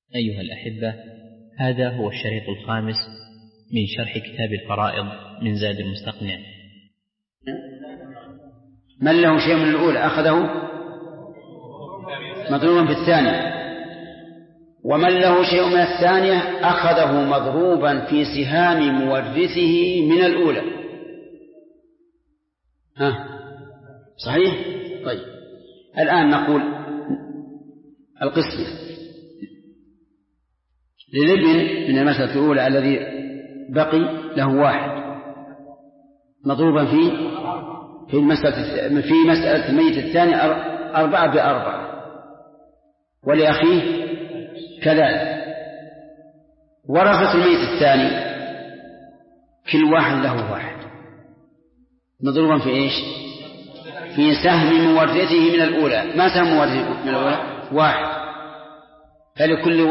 أيها الأحبة، هذا هو الشريط الخامس من شرح كتاب الفرائض من زاد المستقنع. من له شيء من الأولى أخذه مضروبا في الثانية، ومن له شيء من الثانية أخذه مضروبا في سهام مورثه من الأولى. صحيح؟ طيب، الآن نقول القسمة للابن من المسألة الأولى الذي بقي له واحد مضروبا في مسألة الميت الثاني 4 ب4، ولأخيه كذلك. ورثة الميت الثاني كل واحد له واحد مضروبا في إيش؟ في سهم مورثه من الأولى. ما سهم مورثه من الأولى؟ واحد، فلكل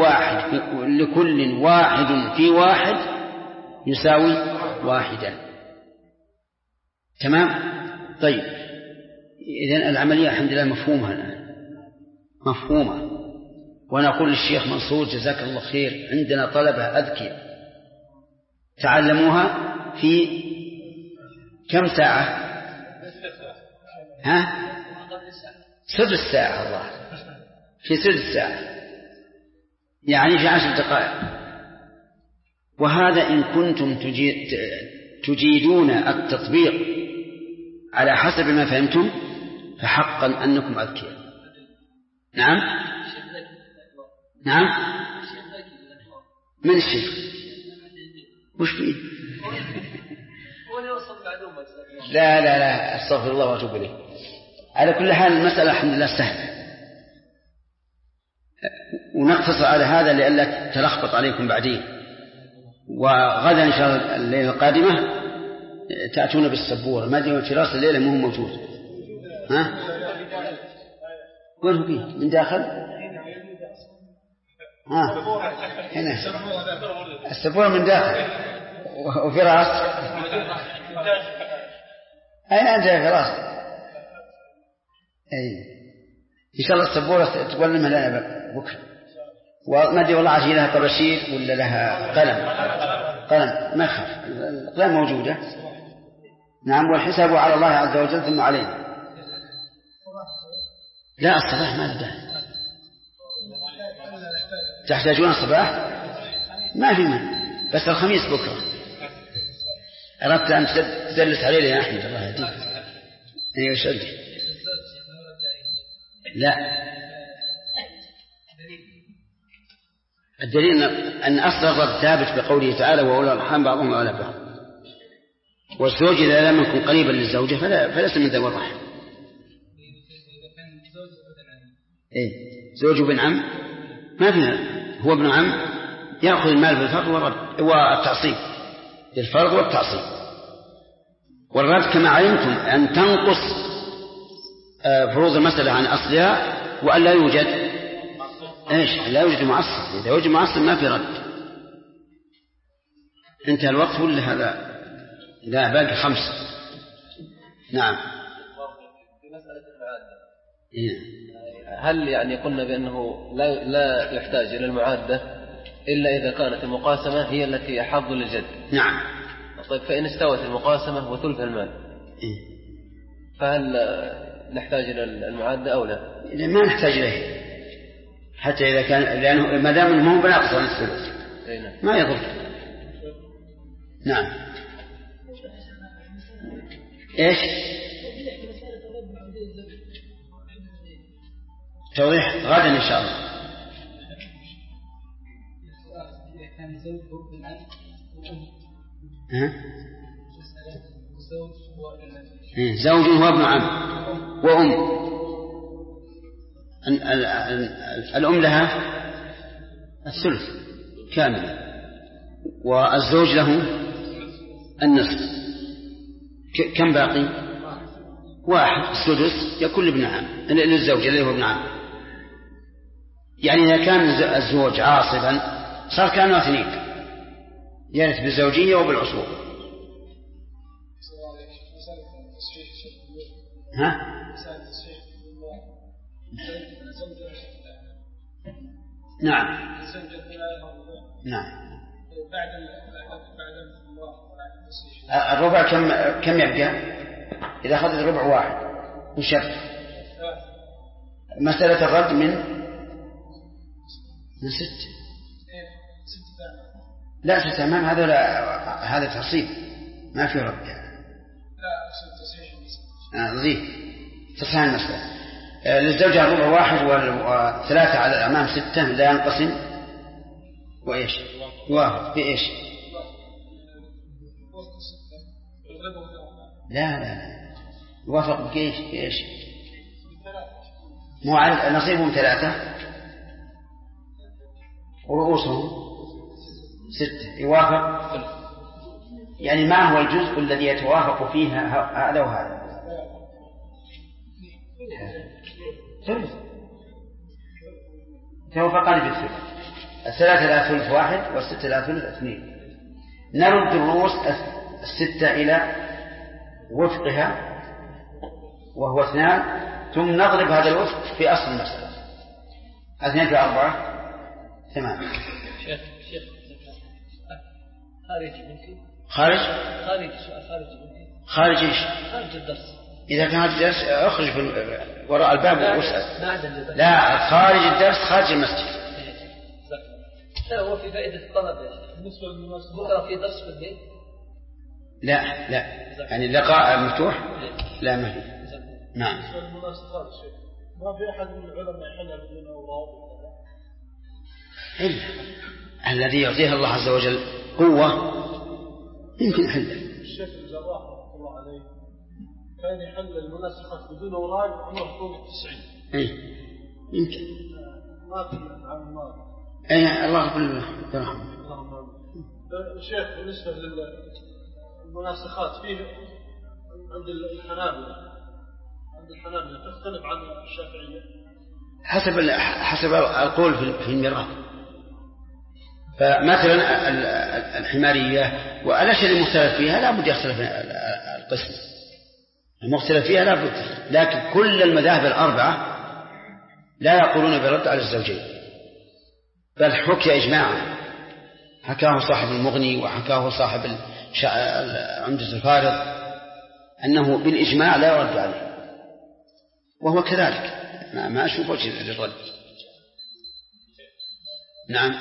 واحد في واحد يساوي واحدا. تمام؟ طيب، إذن العملية الحمد لله مفهومة الآن، مفهومة. وأنا أقول للشيخ منصور جزاك الله خير، عندنا طلبة أذكياء تعلموها في كم ساعة؟ سدس ساعة. الله، في سدس ساعة، يعني في 10 دقائق. وهذا إن كنتم تجيدون التطبيق على حسب ما فهمتم فحقا أنكم أذكياء. نعم. من الشيخ؟ وش فيه؟ لا استغفر الله واتوب اليه. على كل حال المسألة الحمد لله سهلة، ونقتصر على هذا لئلا تلخبط عليكم بعدين. وغدا إن شاء الله الليلة القادمة تأتون بالسبورة، ما دام في راس الليلة مو موجود. وين هو فيه؟ من داخل؟ هنا السبورة من داخل وفي راس. أين أنت يا فراس؟ إن شاء الله السبورة تولمها لنا بكرة. وما أدري والله عشان لها طباشير ولا لها قلم ما يخاف، الأقلام موجودة. نعم، والحساب على الله عز وجل ثم علينا. لا، الصباح ما نبدأ. تحتاجون الصباح؟ ما في من، بس الخميس بكرة. أردت أن تدلس علينا يا أحمد، الله يهديك. أيوة شدي. لا، الدليل أن أصل الرد ثابت بقوله تعالى وأولى الأرحام بعضهم أولى ببعض. والزوج إذا لم يكن قريبا للزوجة فليس من ذوي الرحم. زوج ابن عم ما فيها، هو ابن عم يأخذ المال بالفرض والتعصيب، بالفرض والتعصيب. والرد كما علمتم أن تنقص فروض المسألة عن أصلها، وأن لا يوجد لا يوجد معصب. إذا وجد معصب ما في رد. انتهى الوقت ولا هذا؟ لا، باقي 5. نعم. في مسألة المعادة، هل يعني قلنا بأنه لا يحتاج إلى المعادة إلا إذا كانت المقاسمة هي التي أحظ للجد؟ نعم. طيب، فإن استوت المقاسمة وثلث المال فهل نحتاج إلى المعادة أو لا؟ ما نحتاج إليه حتى إذا كان، لأنه ما دام المهم بناقص عن الثلث ما يضر. نعم. إيش توضيح غدا إن شاء الله. زوج هو ابن عم وأم. الأم لها الثلث كاملا، والزوج له النصف. كم باقي؟ 1. السدس يكون لابن عم للزوج الذي هو ابن عم. يعني إذا كان الزوج عاصبا صار كانوا 2 يرث بالزوجية وبالعصوبة. نعم نعم. الربع كم يبقى؟ إذا أخذت الربع واحد وشرط مسألة الرد من 6 لا 6 أمام هذا تصيب ما في رد ضيف تصحيح المسألة. للزوجة الربع واحد وثلاثة على الأمام 6 لا ينقسم وإيش واحد بإيش لا يوافق بإيش مو نصيبهم 3 ورؤوسهم 6 يوافق يعني ما هو الجزء الذي يتوافق فيه هذا وهذا توافقان بالثلث 3 لا ثلث 1 و6 لا ثلث 2 نرد الرؤوس 6 إلى وفقها وهو 2 ثم نضرب هذا الوفق في أصل المسألة 2 في 4 8. شيخ خارج ممكن خارج ايش خارج الدرس إذا كان الدرس أخرج وراء الباب واسأل لا خارج الدرس خارج المسجد لا هو في فائدة الطلب بالنسبة للمسجد في درس في البيت لا يعني اللقاء مفتوح لا ما في نعم ما في أحد من العلماء يحلها بدون أوراق إلا الذي يعطيها الله عز وجل قوة يمكن يحلها. الشيخ الجراح رحمه الله عليه كان يحل المناسخات بدون أوراق عمره فوق 90 يمكن ما في عن الماضي الله يقول برحمه. الشيخ بالنسبة للمناسخات فيه عند الحنابلة تختلف عن الشافعية حسب القول في الميراث. فمثلا الحمارية والأشياء المختلف فيها لا بد يختلف القسم المختلف فيها لا بد، لكن كل المذاهب الأربعة لا يقولون برد على الزوجين، بل حكي إجماعا حكاه صاحب المغني وحكاه صاحب عمدة الفارض أنه بالإجماع لا يرد عليه، وهو كذلك ما أشوف وجه للرد. نعم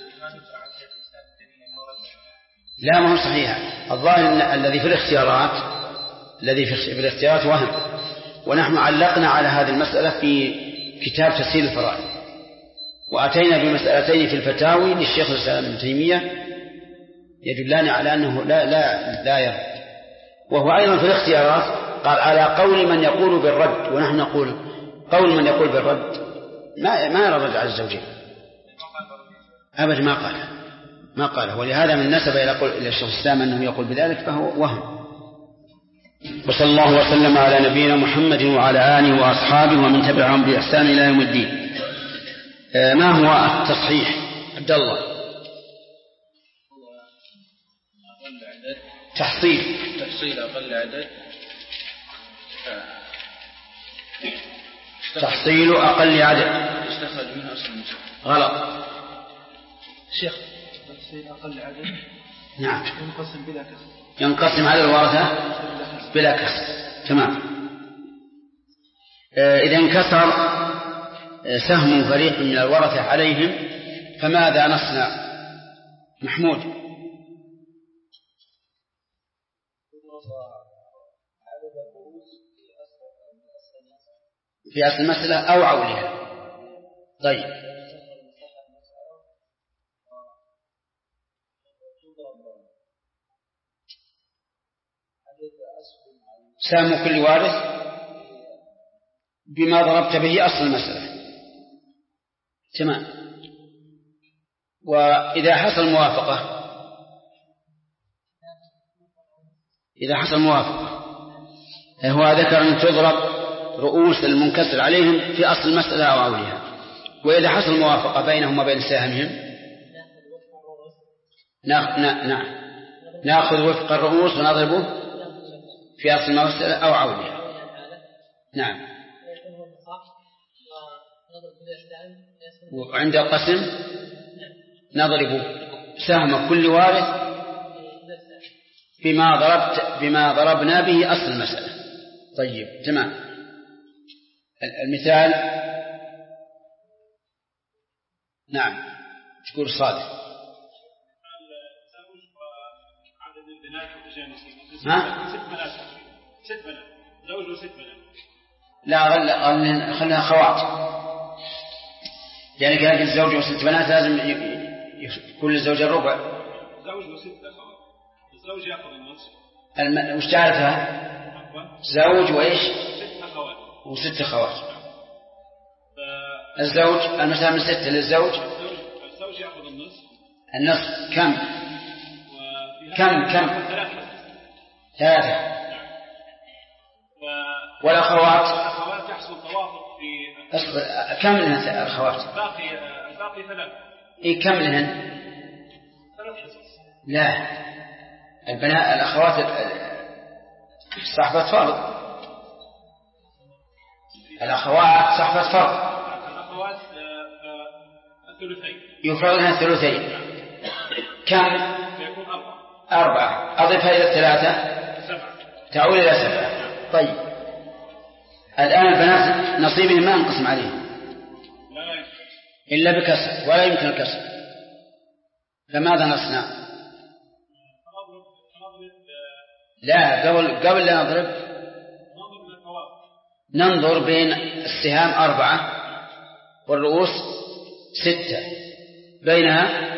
لا ما هو صحيح. الظاهر الذي في الاختيارات وهم، ونحن علقنا على هذه المسألة في كتاب تسهيل الفرائض، وأتينا بمسألتين في الفتاوي للشيخ الإسلام ابن تيمية يدلان على أنه لا يرد. وهو أيضا في الاختيارات قال على قول من يقول بالرد، ونحن نقول قول من يقول بالرد ما يرد على الزوجين أبدا، ما قال ولهذا من نسب إلى الشيخ الإسلام أنه يقول بذلك فهو وهم. وصلى الله وسلم على نبينا محمد وعلى آله وأصحابه ومن تبعهم بإحسان إلى يوم الدين. ما هو التصحيح عبد الله؟ تحصيل أقل عدد تحصيل أقل عدد يستخرج منها أصل المسألة غلط شيخ. تحصيل أقل عدد نعم ينقسم بلا كسر، ينقسم على الورثة بلا كسر تمام. إذا انكسر سهم فريق من الورثة عليهم فماذا نصنع؟ محمود في أصل المسألة أو عولها. طيب سهم كل وارث بما ضربت به أصل المسألة تمام. وإذا حصل موافقة هو ذكر أن تضرب رؤوس المنكسر عليهم في أصل المسألة أو عولها. وإذا حصل موافقة بينهم وبين ساهمهم نأخذ وفق الرؤوس ونضربه في أصل المسألة أو عولها. نعم. وعند القسم نضرب سهم كل وارث بما ضربنا به أصل المسألة. طيب تمام. المثال نعم تقول صالح ست بنات زوج وست بنات. لا خلنا خوات، يعني كان الزوج وست بنات لازم كل زوج الربع. زوج وست أخوات، الزوج يأخذ النصف. وش تعرفها؟ زوج وإيش؟ ست أخوات وست أخوات. الزوج المسألة من ستة للزوج. الزوج يأخذ النصف كم ثلاثة. والأخوات يحصل توافق في كم لهن الأخوات؟ الباقي ثلاثة. كم لهن؟ ثلاث حصص. لا البنات الأخوات صاحبة فرض. الأخوات صاحبة فرض. الأخوات الثلثين يفرضها الثلثين. كم؟ يكون أربعة. أضفها إلى الثلاثة 7 تعود إلى 7. طيب الآن البنات نصيبهم ما ينقسم عليهم إلا بكسر ولا يمكن الكسر، فماذا نصنع؟ لا قبل لا نضرب ننظر بين السهام 4 والرؤوس 6 بينها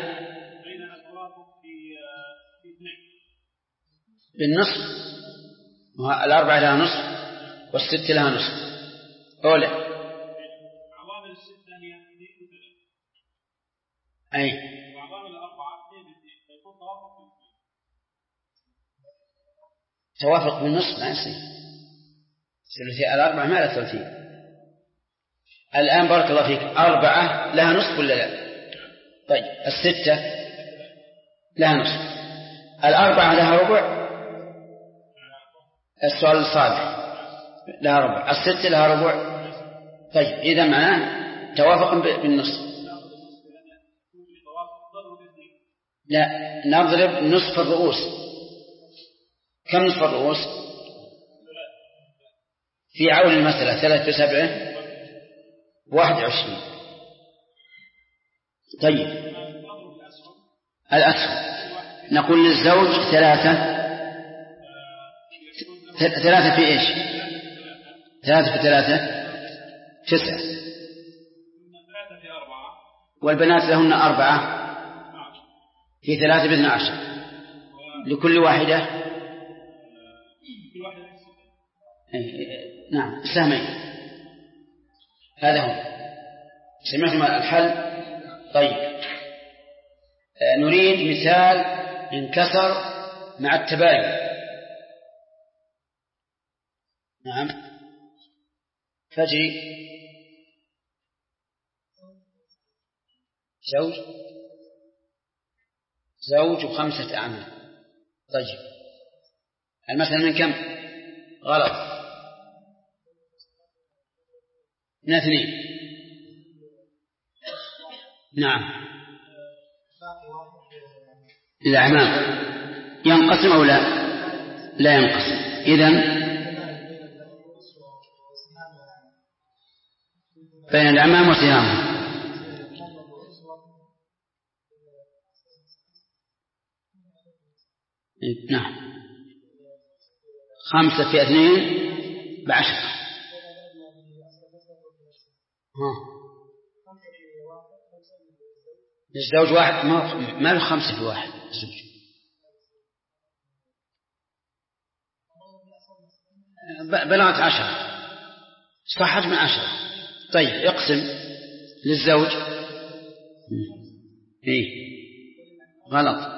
بالنصف. الأربعة لها نصف والست لها نصف. أولى عوامل الستة هي 2 و3. أي وعوامل الأربعة 2 و2 فيكون توافق بالنصف ما يصير. ثلثي الأربعة ما لها ثلثين. الآن بارك الله فيك 4 لها نصف ولا لا؟ طيب الستة لها نصف. الأربعة لها ربع. السؤال الصالح لها ربع. الستة لها ربع. طيب إذا معناه توافق بالنصف. لا نضرب نصف الرؤوس. كم نصف الرؤوس؟ في عون المسألة 3 ب7 21. طيب الأسهم نقول للزوج 3 في إيش؟ 3 في 3 9. والبنات لهن 4 في 3 ب12 لكل واحدة نعم سهمين. هذا هو. سمعتم الحل؟ طيب نريد مثال انكسر مع التباين. نعم فجري زوج و5 أعمال. طيب المثل من كم؟ غلط من 2. نعم الأعمام ينقسم أو لا ينقسم. إذن بين الأعمام وسهامهم. نعم 5 في 2 ب10. الزوج واحد ما له 5 في 1 الزوج. بلغت 10 صحت من 10. طيب اقسم للزوج. غلط.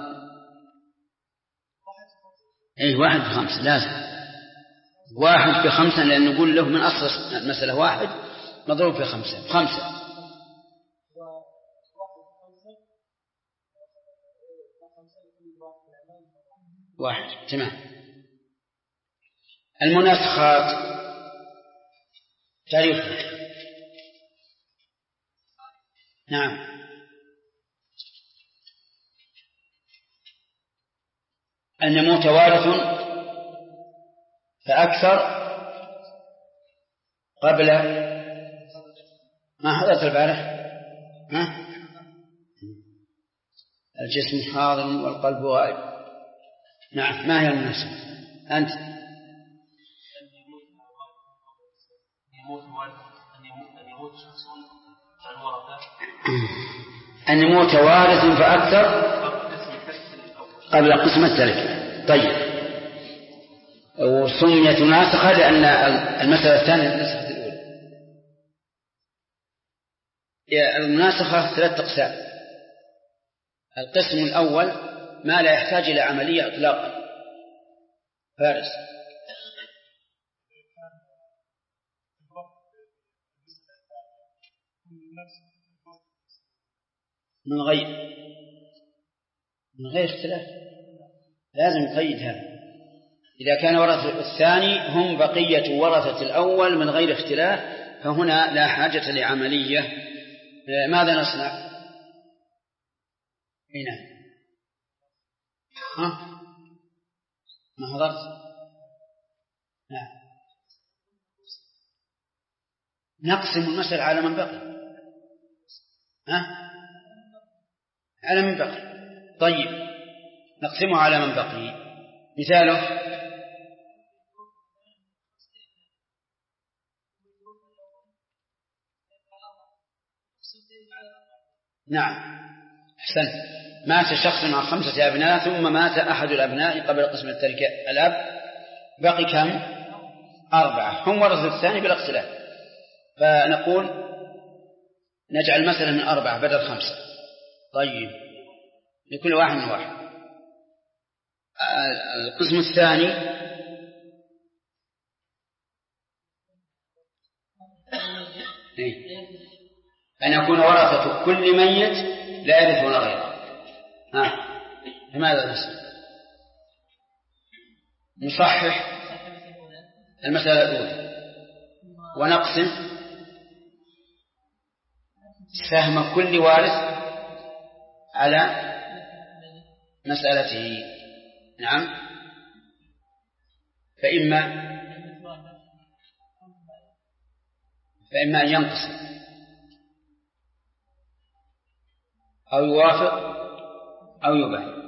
1 في 5 لازم 1 في 5 لأن نقول له من أصل المسألة 1 مضروب في 5 5. واحد. تمام. المناسخات تعريفها. نعم النمو توارث فأكثر قبل ما حضرت البارح الجسم حاضر والقلب غائب. نعم، ما هي المناسبة؟ أنت النمو توارث فأكثر قبل قسم التركة. طيب، وسميت ناسخة لأن المسألة الثانية نسخة الأولى. المناسخة 3 أقسام. القسم الأول ما لا يحتاج إلى عملية إطلاقا. فارس من غير اختلاف، لازم نقيد هذا. إذا كان ورثة الثاني هم بقية ورثة الأول من غير اختلاف فهنا لا حاجة لعملية. ماذا نصنع؟ هنا ما حضرت؟ نعم، نقسم المسألة على من بقي. على من بقي. طيب، نقسمه على من بقي. مثاله نعم، أحسنت. مات شخص مع 5 أبناء ثم مات أحد الأبناء قبل قسم التركة الأب، بقي كم؟ 4، هم ورثة الثاني بلا اختلاف. فنقول نجعل مثلا من 4 بدل 5. طيب، لكل واحد من واحد. القسم الثاني أن يكون ورثة كل ميت لا يرثون غيره. لماذا نصحح المسألة الأولى ونقسم سهم كل وارث على مسألته. نعم، فإما أن ينقسم أو يوافق أو يباين،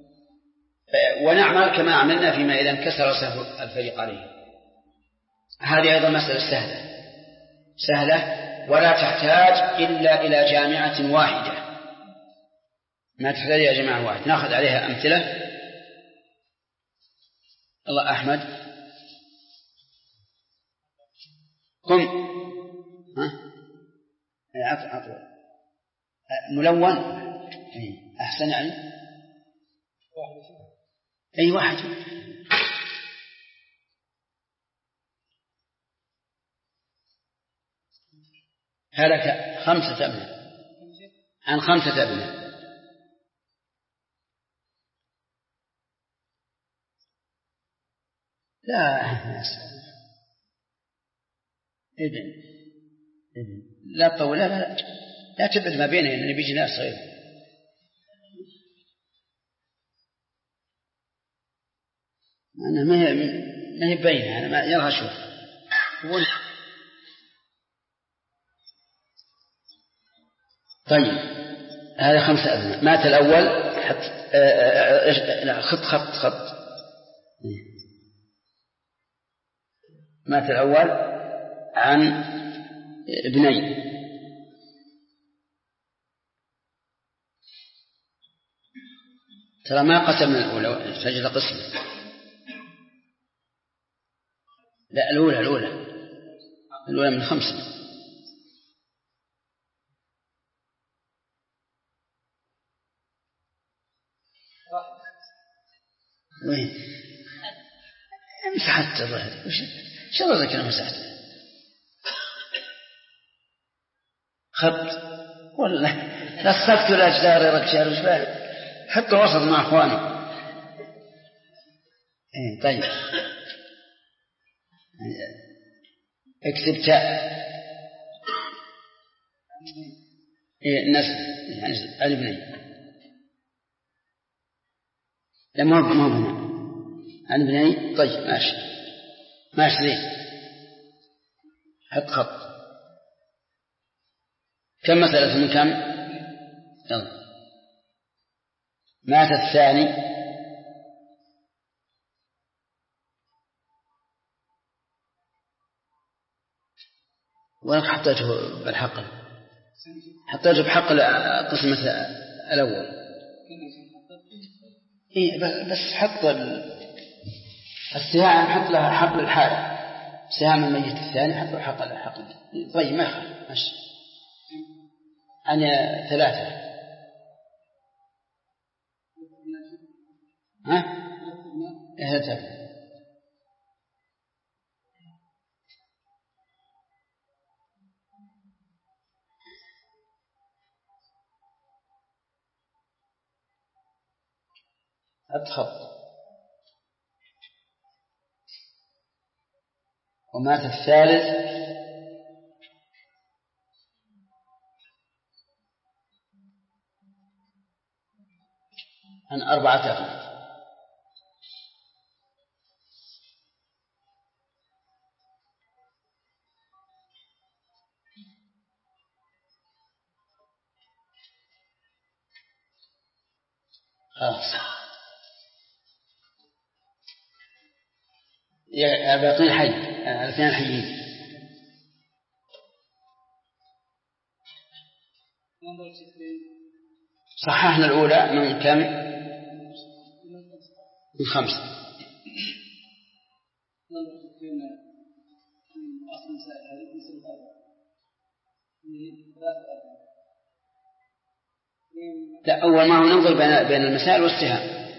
ونعمل كما عملنا فيما إذا انكسر سهم الفريق عليه. هذه أيضا مسألة سهلة ولا تحتاج إلا إلى جامعة واحدة، ما تحتاج إلى جماعة واحدة. نأخذ عليها أمثلة. الله أحمد قم. عطوا ملون. أحسن يعني أي واحد. هلك 5 أبناء عن 5 أبناء. لا إذن لا طول، لا تبعد ما بينه، إنني بيجي ناس غير. أنا ما هي بينه، أنا ما يرها شوف. طيب، هذا 5 أبناء. مات الأول خط. مات الأول عن ابنين. ترى ما قسم الأولى سجل قسم. لا، الأولى من 5. وين مسحت ظهري؟ إن شاء الله ذكر مسحت خط ولا لصقت الأجدار ركشار وش بالك؟ حتى وسط مع أخواني. طيب، اكتب تاء النسل يعني الابنين. لا، ما هو هنا. عن ابني. طيب ماشي زين. حط خط. كم مسألة من كم؟ يلا. مات الثاني وين حطيته بالحقل؟ حطيته بحقل قسم الأول. إيه بس حط السهام، حط لها حقل الحالة، سهام الميت الثاني حط له حقل. طيب ما يخالف ماشي. أنا 3. ها؟ إيه 3. أتخط. ومات الثالث عن 4 أفراد. خلاص يا باقين حي 2 حيين. صححنا الأولى من كم؟ من 5. لا أول ما هو ننظر بين المسائل والسهام.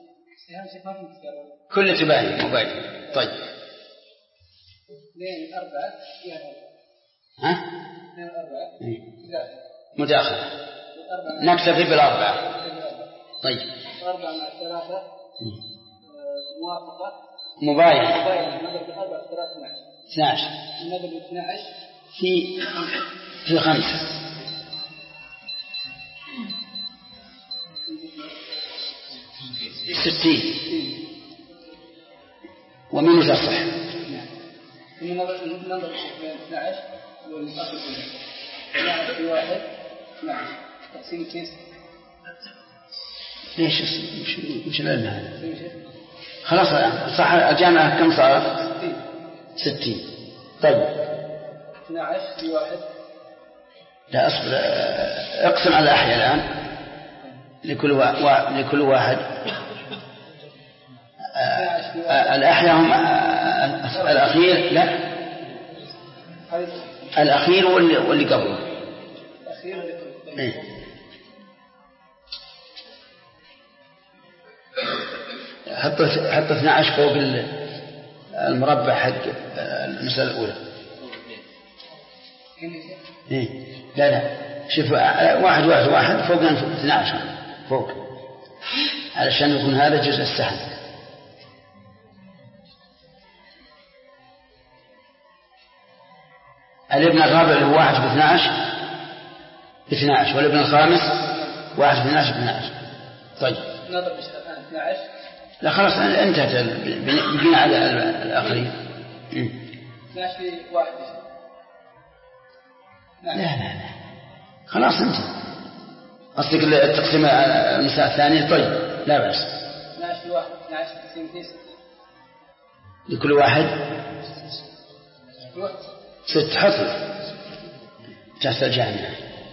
كل تباين مباين. طيب 2 4 ها؟ 2 4 مداخلة. نكتفي بال4. طيب 4 مع 3 موافقة مباين. نضرب 4 في 12 نضرب 12 في 5 60. ومن تصح؟ ثم نضرب 12 والأصل 12 في 1 12 تقسيم 9. ليش مش العلم هذا؟ خلاص صح. الجامعة كم صارت؟ 60. طيب 12 في 1. لا أصبر. اقسم على الأحياء الآن لكل واحد. الأحياء هم الأخير. لا الأخير واللي قبله. حط 12 فوق المربع حق المسألة الأولى. لا شوف 1 فوق 12 فوق علشان يكون هذا جزء السهم. الابن الرابع اللي هو 1 ب12 والابن الخامس 1 ب12. طيب نضرب 12. لا خلاص انتهت. بقينا على الآخرين. 12 في 1. لا خلاص انت قصدك التقسيم المساء الثاني. طيب لا بأس. 12 في 1 12 تقسيم 9 لكل واحد 6. حط تحت الجامعة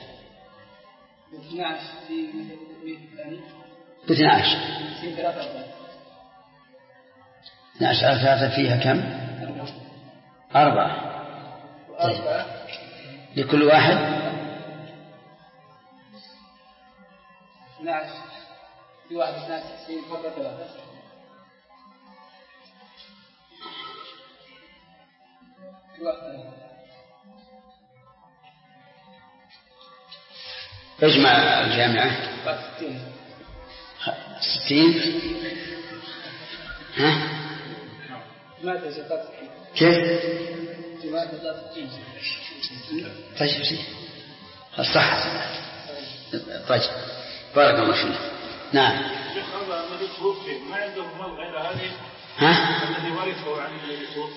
12 في 12 تقسيم 3 12 على 3 فيها كم؟ 4. طيب لكل واحد 12 في 1 12 تقسيم 3 اجمع الجامعة 60. ها؟ ما تزقط كيف؟ ما تزقط. طيب صح. طيب بارك الله فيك. نعم. شيخ هذا الذي توفي ما عنده مال غير هذه ها؟ الذي ورثه عن الذي توفي.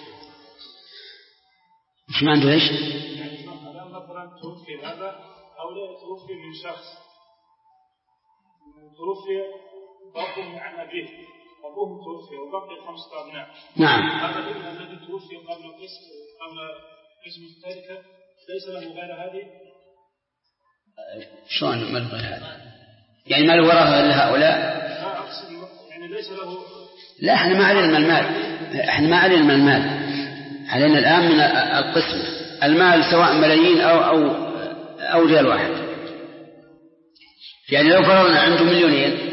مش ما عنده إيش؟ يعني مثلا توفي هذا أو لا توفي من شخص توفي أبوه عن أبيه، أبوه توفي وبقي 5 أبناء. نعم. هذا الابن الذي توفي قبل قسم التركة ليس له غير هذه. شلون ما له غير هذا؟ يعني ما له ورثة لهؤلاء؟ لا أقصد يعني ليس له. لا احنا ما علينا المال، احنا ما علينا المال، علينا الآن من القسم المال سواء ملايين أو ريال واحد. يعني لو فرضنا عنده 2,000,000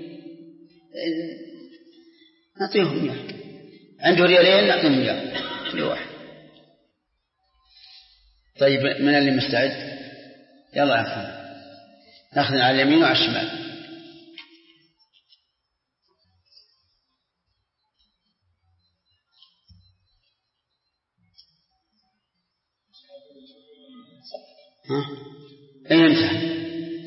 نعطيهم إياه، عنده 2 نعطيهم إياه كل واحد. طيب من اللي مستعد؟ يلا يا أخوان نأخذ على اليمين وعلى الشمال. أين امسح؟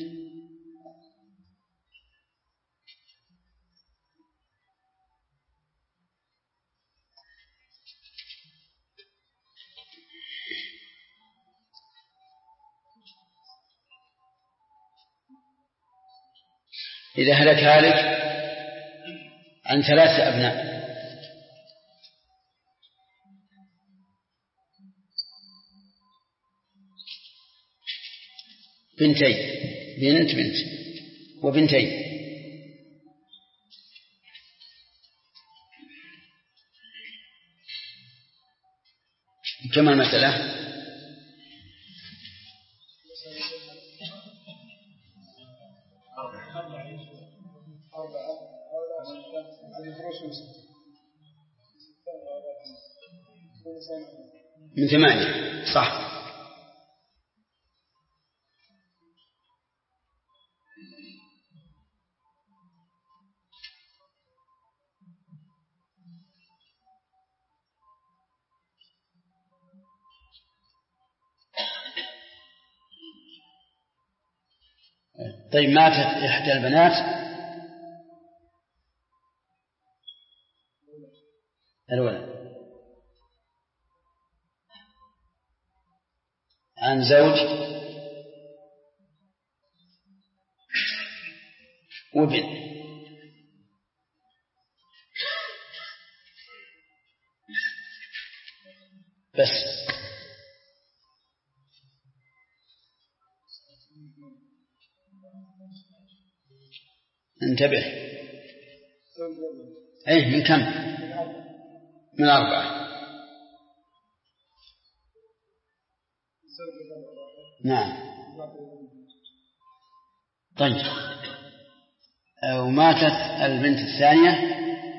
إذا هلك هالك عن 3 أبناء بنتين، بنت وبنتين، كم المسألة؟ من 8 صح. طيب ماتت إحدى البنات الأولى عن زوج وابن، بس انتبه. ايه من كم؟ من 4. نعم. طيب وماتت البنت الثانية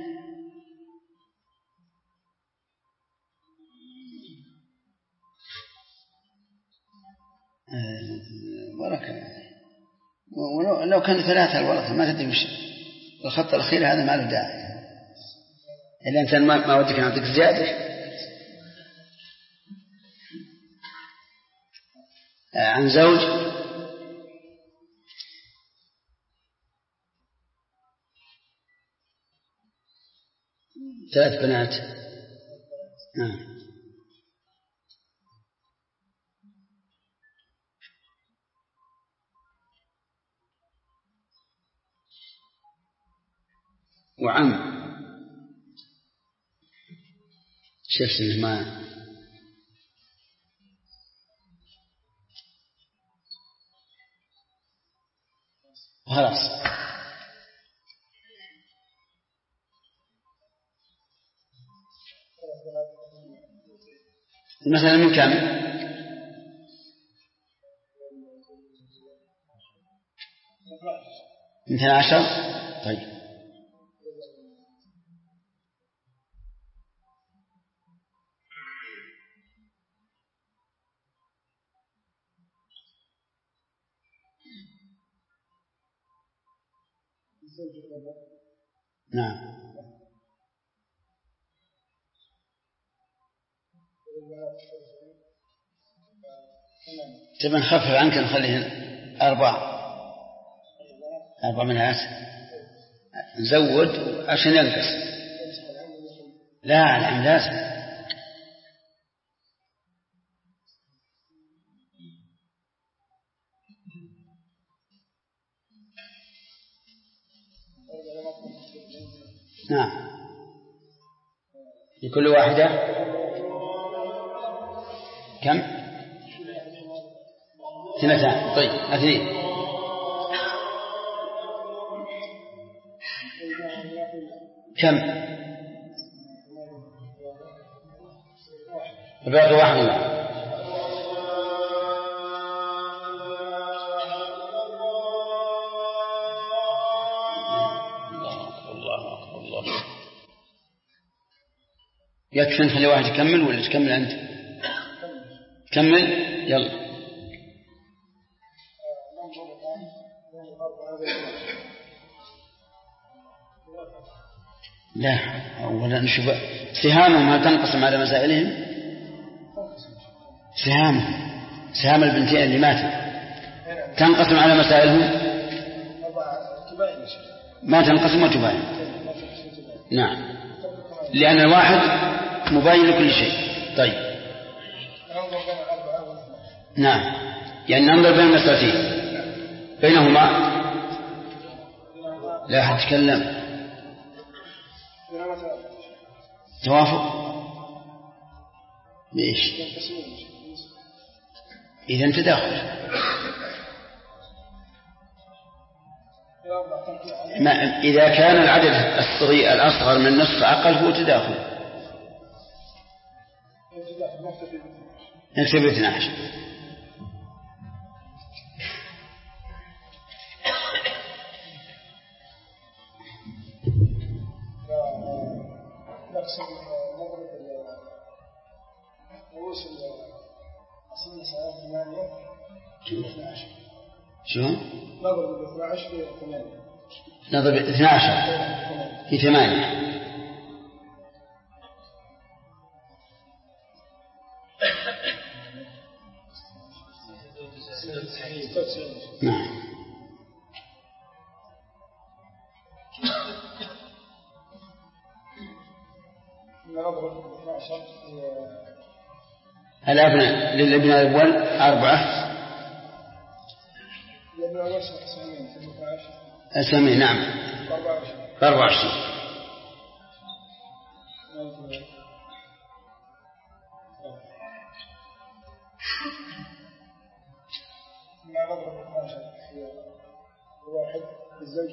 بركة، ولو كان 3 الورثة ما تدري وش الخط الأخير هذا ما له داعي إلا أنت ما ودك نعطيك زيادة. عن زوج ثلاث بنات. وعم شيخ سليمان خلاص. مثلا من كم؟ من 12. طيب نعم. تبى نخفف عنك نخليه 4 بنات نزود عشان ينقص. لا العين لازم. نعم لكل واحدة كم؟ 2. طيب 2. كم؟ الباقي 1. يكفي نخلي واحد يكمل ولا تكمل أنت؟ كمل يلا. لا أولا نشوف سهامهم هل تنقسم على مسائلهم؟ سهام البنتين اللي ماتوا تنقسم على مسائلهم؟ ما تنقسم وتباين. نعم لأن الواحد مباين لكل شيء. طيب نعم يعني ننظر بين المسألتين بينهما. لا أحد تكلم. توافق ليش؟ إذن تداخل. إذا كان العدد الأصغر من نصف أقل هو تداخل. نكتب 12. شو؟ نضرب 12 في 8. نضرب 12 في 8. نعم نضرب 12 الأبناء للابن الأول 4. الابن الأول 12 أسامي. نعم 24. نضرب 12 في 1 الزوج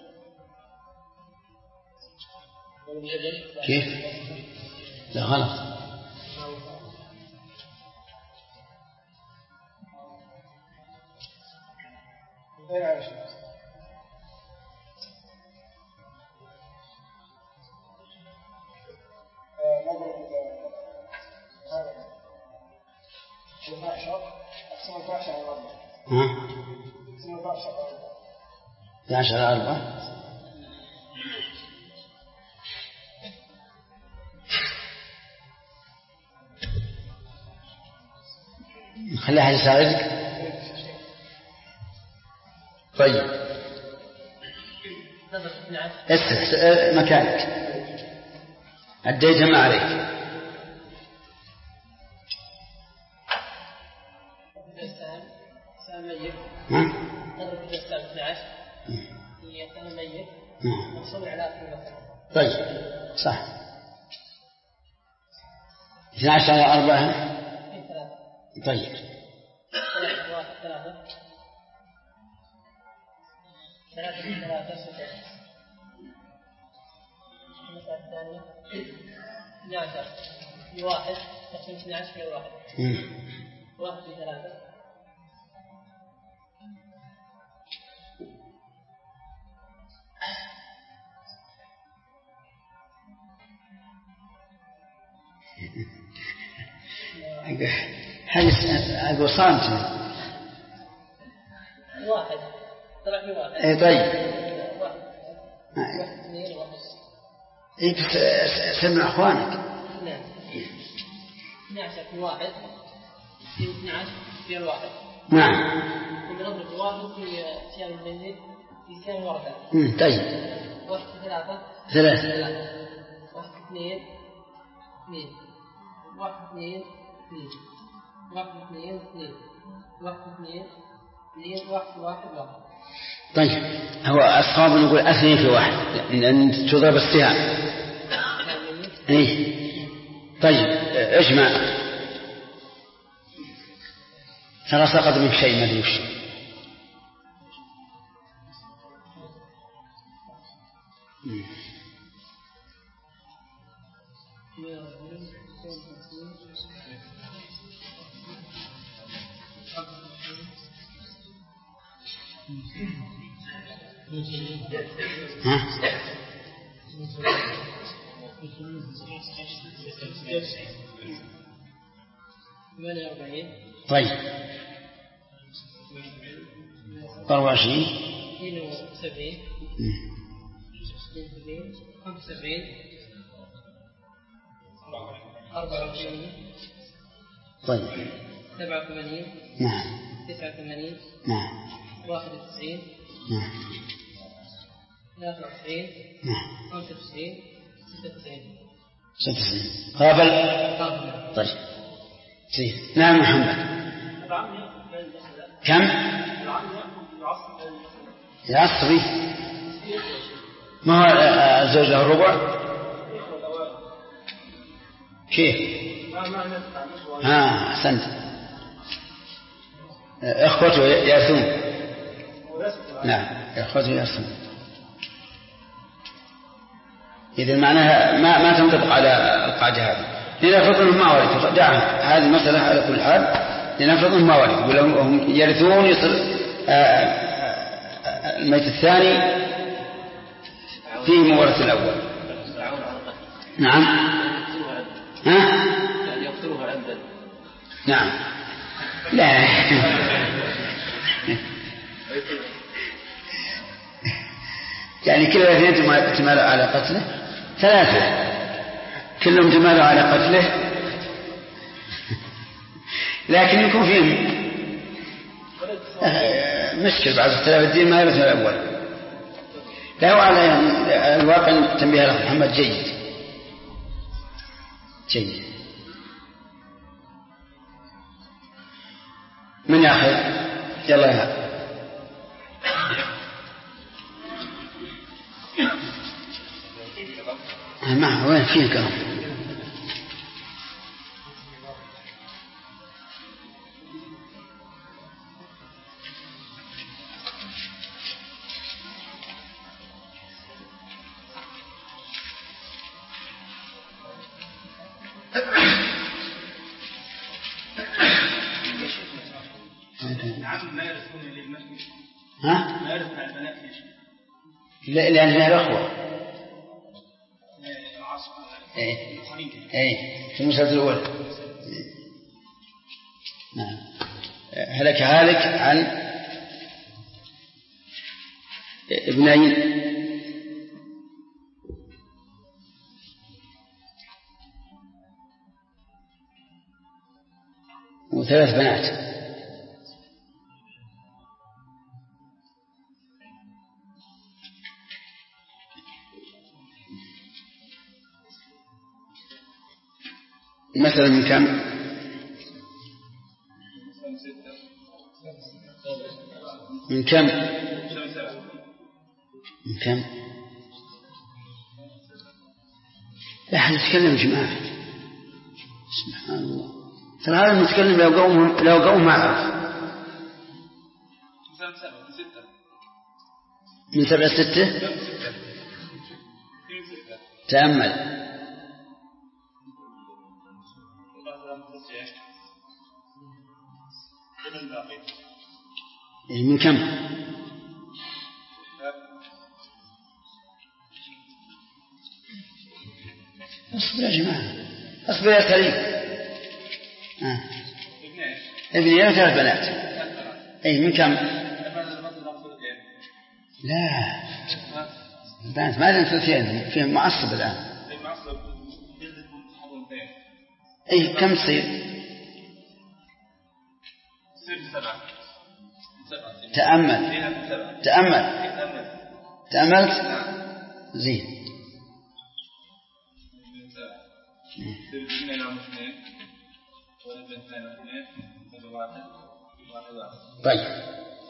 12. كيف؟ لا غلط. ها 12 على 4. خليها يساعدك. طيب اسرح مكانك أديت ما عليك. طيب صح 12 على 4. طيب 3 في 3 6. المسألة الثانية 12 في 1 تقسيم 12 في 1. 1 في 3. هل أقول صامت 1 طلع في 1. اي طيب 1 2 ونص. اي سمع اخوانك. نعم 12 في 1 في 12 في 1. نعم ونضرب 1 في سهم الميت في سهم ورقة. طيب 1 في 3. 3. 1 في 2 2 1 2 2 1 2 2 1 2 2 1 1 1. طيب هو أصحاب نقول 2 في 1 لأن تضرب السهام. إيه طيب اجمع ترى سقط من شيء ما ادري وش. ها طيب 24 72 75 24 طيب 87 نعم 89 نعم 91 نعم 93 نعم 95 96 96 قابل. طيب زين. نعم محمد كم العصري ما هو الزوج له الربع كيف؟ أحسنت. إخوته يأثون. نعم إخوته يأثون. إذا معناها ما تنطبق على القاعدة هذه. لنفرض أنهم ما ورثوا دعها هذه المسألة على كل حال. لنفرض أنهم ما ورثوا ولهم يرثون يصل الميت الثاني فيه مورث الأول. نعم ها يقتلوها عمدا. نعم لا يعني كل الاثنين تمالوا على قتله. 3 كلهم تمالوا على قتله لكن يكون فيهم مشكل بعد اختلاف الدين ما يرث الأول. لا وعلى يعني الواقع تنبيه له محمد جيد جيد. من يأخذ يلا يا ما وين فيه كلام. ها؟ لأنها الأخوة. في المسألة الأولى. نعم. هلك هالك عن ابنين و3 بنات. مثلا من كم؟ من كم؟ من كم؟ لا أحد يتكلم جماعة. سبحان الله. ترى هذا المتكلم لو قوم ما عرف. من 7 6 تأمل. من كم؟ اصبر يا جماعة اصبر يا كريم. ابنين و3 بنات. اي من كم؟ لا البنات ما لهم 2 فيهم معصب الآن. اي كم تصير؟ 7. تأملت زين. طيب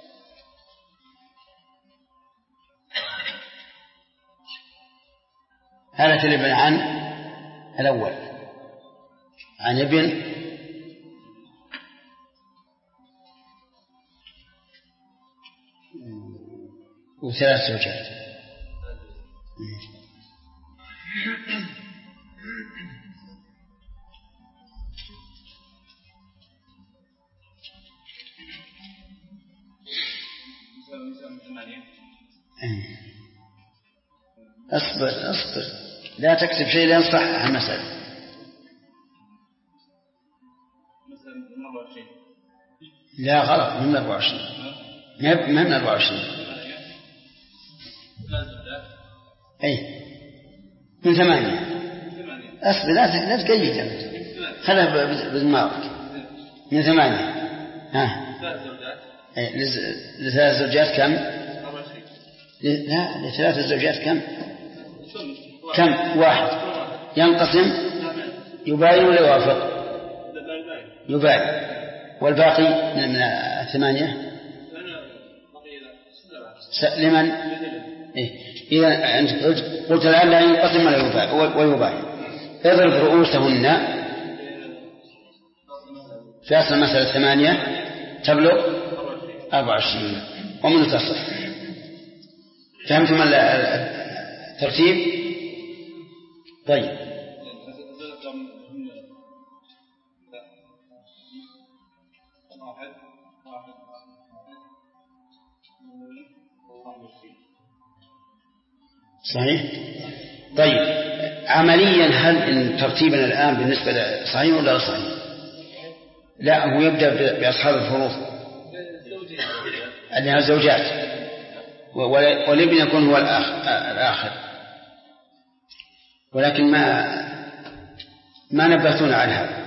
هذا الابن عن الأول عن ابن وثلاث زوجات. أصبر لا تكتب شيء لا يصحح المسألة. لا غلط من 24 من 24 أي من 8. أصبر لا تقيد خلها بدماغك من 8. ها لثلاث زوجات كم؟ لا لثلاث زوجات كم؟ واحد ينقسم يباين ولا يوافق؟ يباين. والباقي من 8 لمن؟ إذا أنت قلت الآن لا ينقسم ولا يباين. اضرب رؤوسهن في أصل المسألة 8 تبلغ 24 ومن تصف. فهمتم الترتيب؟ طيب صحيح. طيب عمليا هل إن ترتيبنا الآن بالنسبة صحيح ولا صحيح؟ لا هو يبدأ بأصحاب الفروض أنها الزوجات والابن يكون هو الآخر، ولكن ما نبهتون على هذا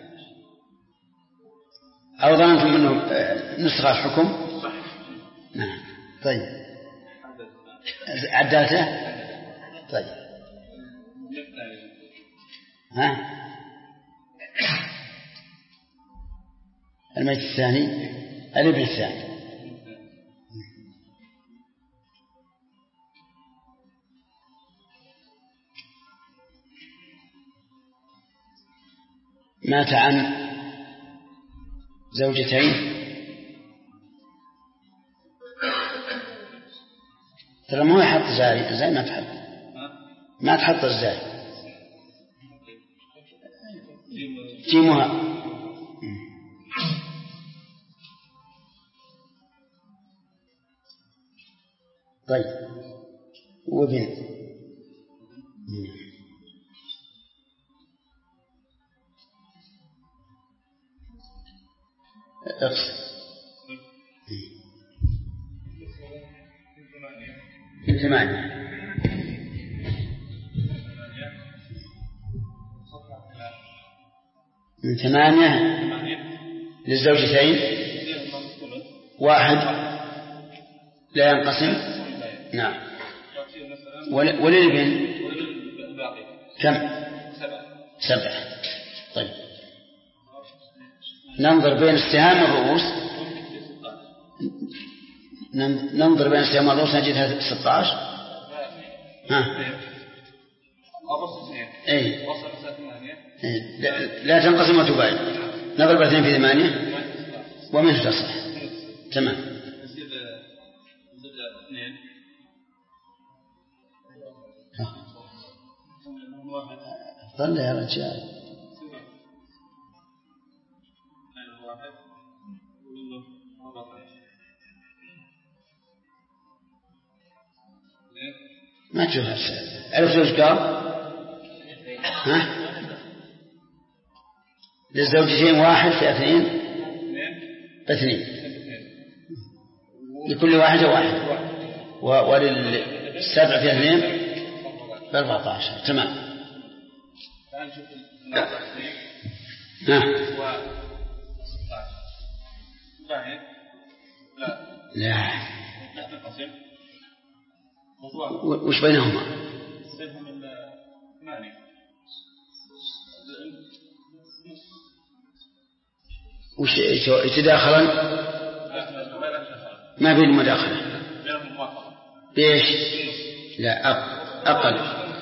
أو ظننتم أنه نسخ الحكم. نعم طيب عدالته. طيب ها الميت الثاني الابن الثاني مات عن زوجتين. ترى ما يحط زي ما تحط الزاي جيمها. طيب وابن من 8 من 8 للزوجتين واحد لا ينقسم. نعم وللابن كم؟ 7. طيب ننظر بين السهام والرؤوس نجدها 16. ها اي لا تنقسم وتباين. نضرب 2 في 8 ومنه تصح. تمام. ظل يا رجال ما تشوف عرفت وش قال؟ ها للزوجتين 1 في 2 لكل واحدة 1 وللسبع في 2 في 14. تمام. لا وش بينهما؟ وش داخلا؟ ما بين المداخلة بإيش؟ لا أقل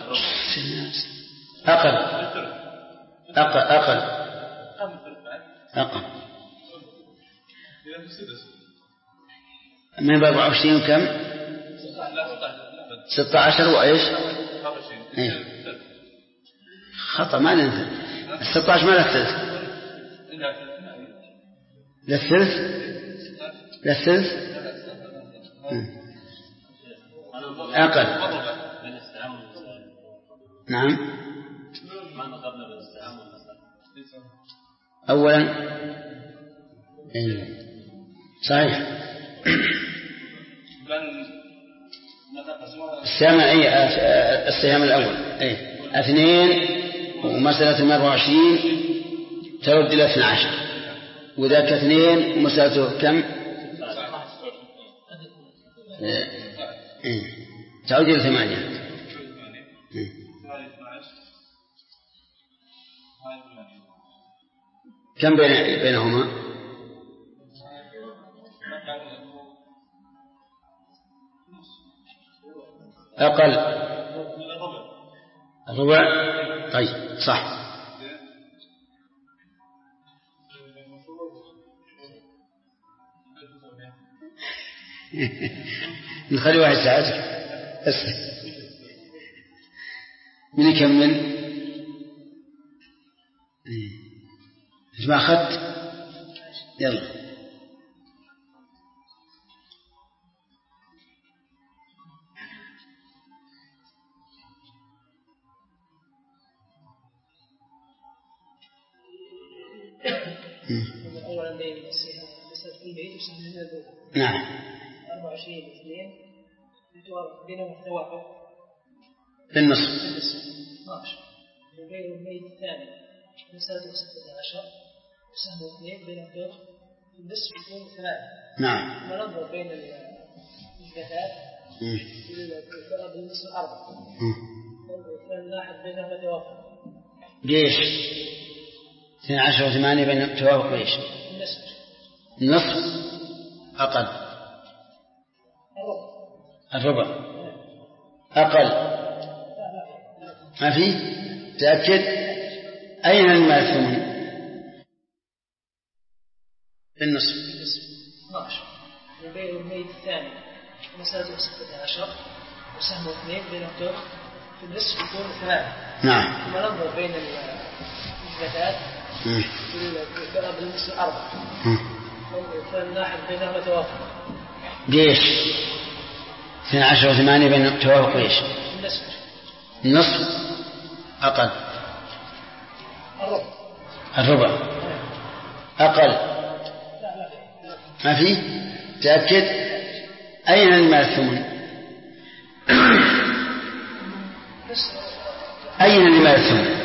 من 24 كم؟ 16 وإيش؟ إيه؟ خطأ ما ننزل 16 ما للثلث أقل. نعم أولا صحيح السهم الأول 2 ومسألة 24 ترد إلى 12 وذاك 2 ومسألته كم؟ تعود إلى 8. كم بينهما؟ أقل الربع. طيب صح. نخلي واحد ساعتك من يكمل؟ ما أخذت؟ يلا أولا بين مسألة البيت وسهم الأول. نعم 24 2 بينهم توافق بالنصف 12 وبين الميت الثاني مسألة 16 وسهم 2 بين الدور في النصف يكون 3. نعم وننظر بين الزكاة بالنصف 4 فنلاحظ بينهما توافق. ليش 12 و8 بين توافق ليش؟ النصف أقل الربع أقل ما في تأكد. أين المال الثمن؟ النصف 12 وبين الميت الثاني مسألة 16 وسهم 2 بين الدور في النصف يكون 3. نعم ثم ننظر بين الزكاة بالنصف 4 فنلاحظ بينهما توافق. ليش 12 و8 بين توافق ليش؟ النصف أقل الربع أقل ما في تأكد. أين المال الثمن؟ أين المال الثمن؟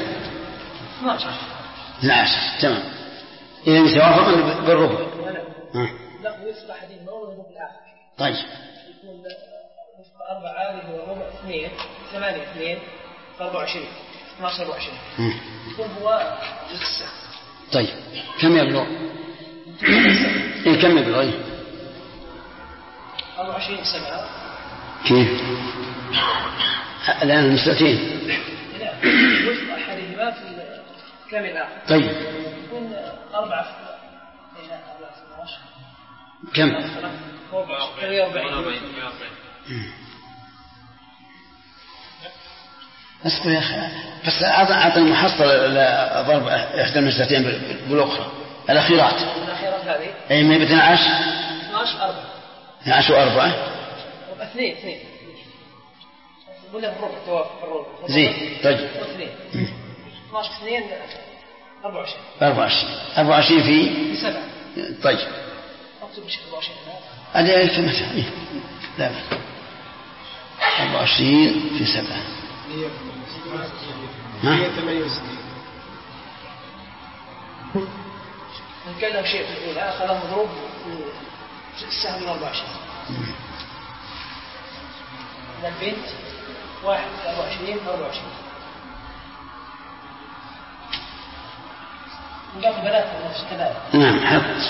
12 تمام. إذن توافق بالربع. لا وفق أحدهما والربع الآخر. طيب يكون وفق 4 هذه والربع 2 8 2 24 12 24 يكون هو السهم. طيب كم يبلغ؟ كم يبلغ؟ 24 7. كيف؟ الآن المسألتين. لا وفق أحدهما في كم الآخر. طيب يكون 4 كم؟ 48. اصبر يا أخي بس أعطى المحصل ضرب إحدى المسألتين بالأخرى الأخيرات هذه أي من 12 4 12 و4 2 ولا بالربع توافق الربع زين. طيب 2 12 2 24 في 7. طيب أكتب بشكل 24 هذه الكلمة لا 24 في 7 168. إن كان له شيء في الأولى أخذ مضروب في السهم 24. البنت 1 24 24 وباقي بنات نفس كذلك. نعم حط.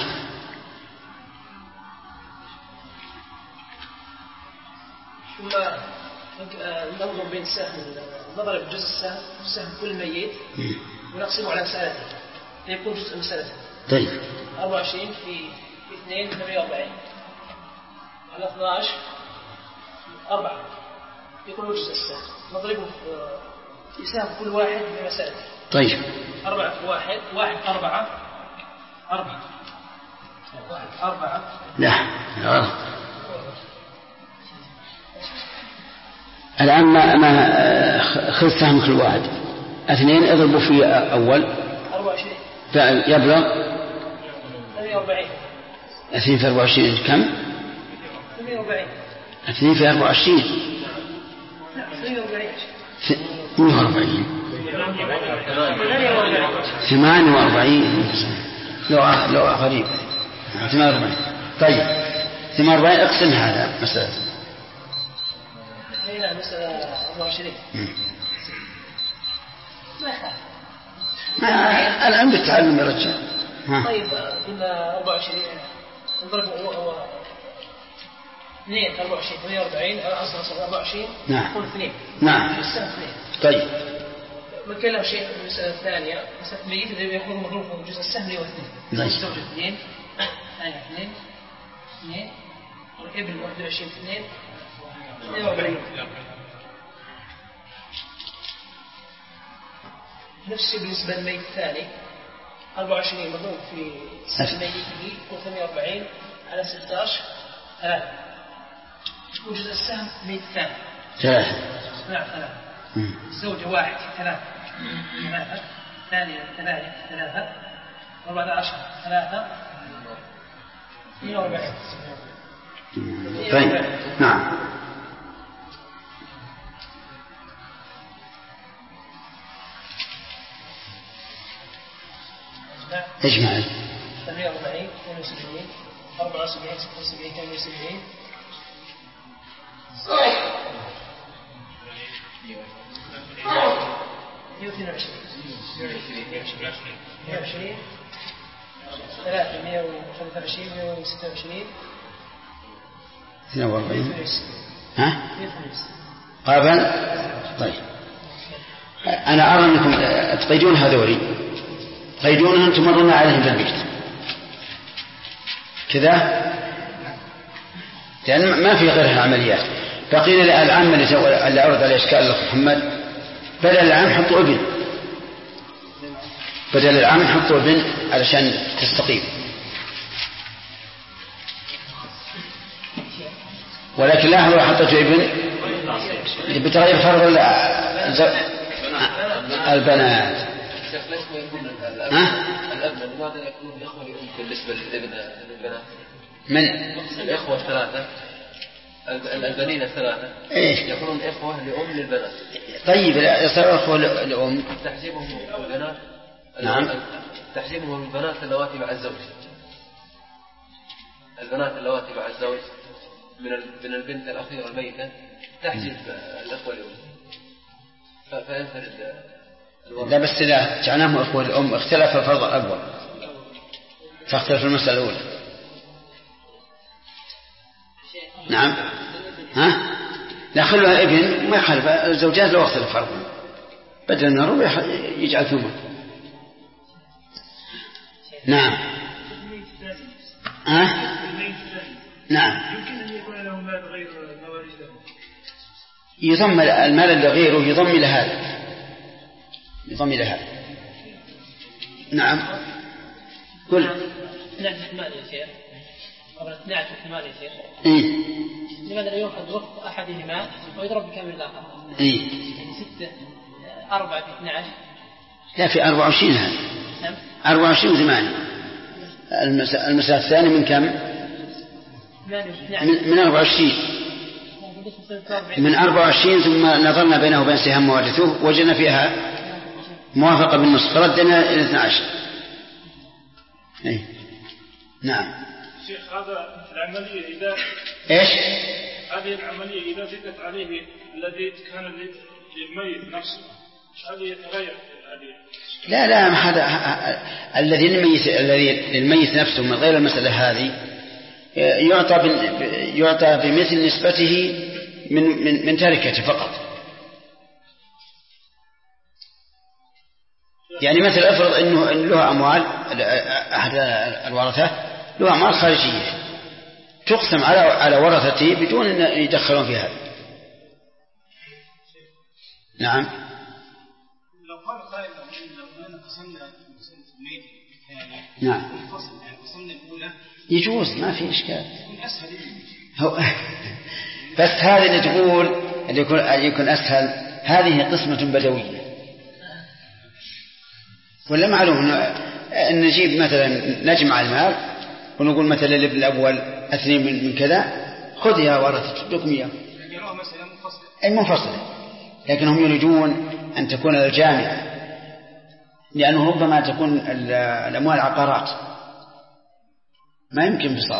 ثم ننظر بين السهم، نضرب جزء السهم سهم كل ميت ونقسمه على مسألته فيكون جزء مسألته. طيب 24 في 2 48 على 12 4 يكون جزء السهم، نضربه في سهم كل واحد بمسألته. طيب 4 في 1 4 4 4 لا غلط. الآن ما خذ سهم كل واحد 2 اضربوا في أول 24 يبلغ 48. 2 في 24 كم؟ 48. 2 في 24 48 لو غريب 48. طيب 48 اقسم هذا مسألة. لا مسألة 24 ما يخالف. الآن بالتعلم يا رجال. طيب قلنا 24 نضرب هو 2 24 48 على أصل 24 يكون 2. نعم السنة 2. طيب نتكلم شيء في المسألة الثانية، مسألة الميت الذي يكون مضروب في جزء السهم اللي هو 2. الزوجة 2 ثانية 2 والابن 21 2 42. نفس بالنسبة للميت الثاني 24 مضروب في سهم ميته يكون 48 على 16 3 يكون جزء السهم ميت الثاني 3. نعم 3. الزوجة 1 3 ثانية 3 14 3 42. طيب نعم اجمع 48 72 74 76 78 122 325 126 42 ها قابل. طيب أنا أرى أنكم تقيدون هذولي قيدونهم تمرون عليهم في البيت كذا، لأن ما في غير العمليات. فقيل العام اللي أورد على إشكال الأخ محمد بدل العام حطوا ابن، بدل العام حطوا ابن علشان تستقيم، ولكن لاحظوا حطوا ابن بتغير فرض البنات. الأبناء لماذا يكونون إخوة لأم بالنسبة للبنات؟ من الإخوة الثلاثة البنين الثلاثة يكونون إخوة لأم للبنات. طيب يصير إخوة لأم تحجيبهم البنات. نعم تحجيبهم البنات اللواتي مع الزوج، البنات اللواتي مع الزوج من البنت الأخيرة الميتة تحجب الأخوة لأم فينفرد. لا بس لا جعلناهم أخوة الأم اختلف الفرض الأول فاختلف المسألة الأولى. نعم ها لا خلوها ابن ما يخالف الزوجات لو اختلف فرضهم بدل من الربع يجعل ثمن. نعم نعم يمكن أن يكون له مال غير مواريث له، يضم المال اللي غيره يضم إلى هذا، يضم إلى هذا. نعم قل 12 احتمال يا شيخ، 12 احتمال يا شيخ. لماذا لا يؤخذ وقت أحدهما ويضرب بكامل الآخر؟ 6 4 في 12 لا في 24 هذا 24 و8 المسألة الثانية من كم؟ من 24 من 24 ثم نظرنا بينه وبين سهام موارثه وجدنا فيها موافقة بالنصف فردنا إلى 12. نعم شيخ هذا العملية إذا إيش هذه العملية إذا زدت عليه الذي كان للميت نفسه هذه يتغير لا هذا الذي الميت نفسه من غير المسألة هذه يعطى بمثل نسبته من تركته فقط. يعني مثل افرض انه له اموال، احد الورثة له اموال خارجية تقسم على ورثته بدون ان يدخلون فيها. نعم. لو قال قائل لو أننا قسمنا الميت نعم قسمنا الأولى يجوز، ما في إشكال. يكون أسهل بس هذا اللي تقول اللي يكون أسهل، هذه قسمة بدوية. ولا معلوم أن نجيب مثلا نجمع المال ونقول مثلا لابن الأول 2 من كذا، خذ يا ورثة ادوكم إياه. يروها مثلا منفصلة. أي منفصلة، لكنهم يريدون أن تكون الجامعة، لأنه ربما تكون الأموال عقارات ما يمكن بصار.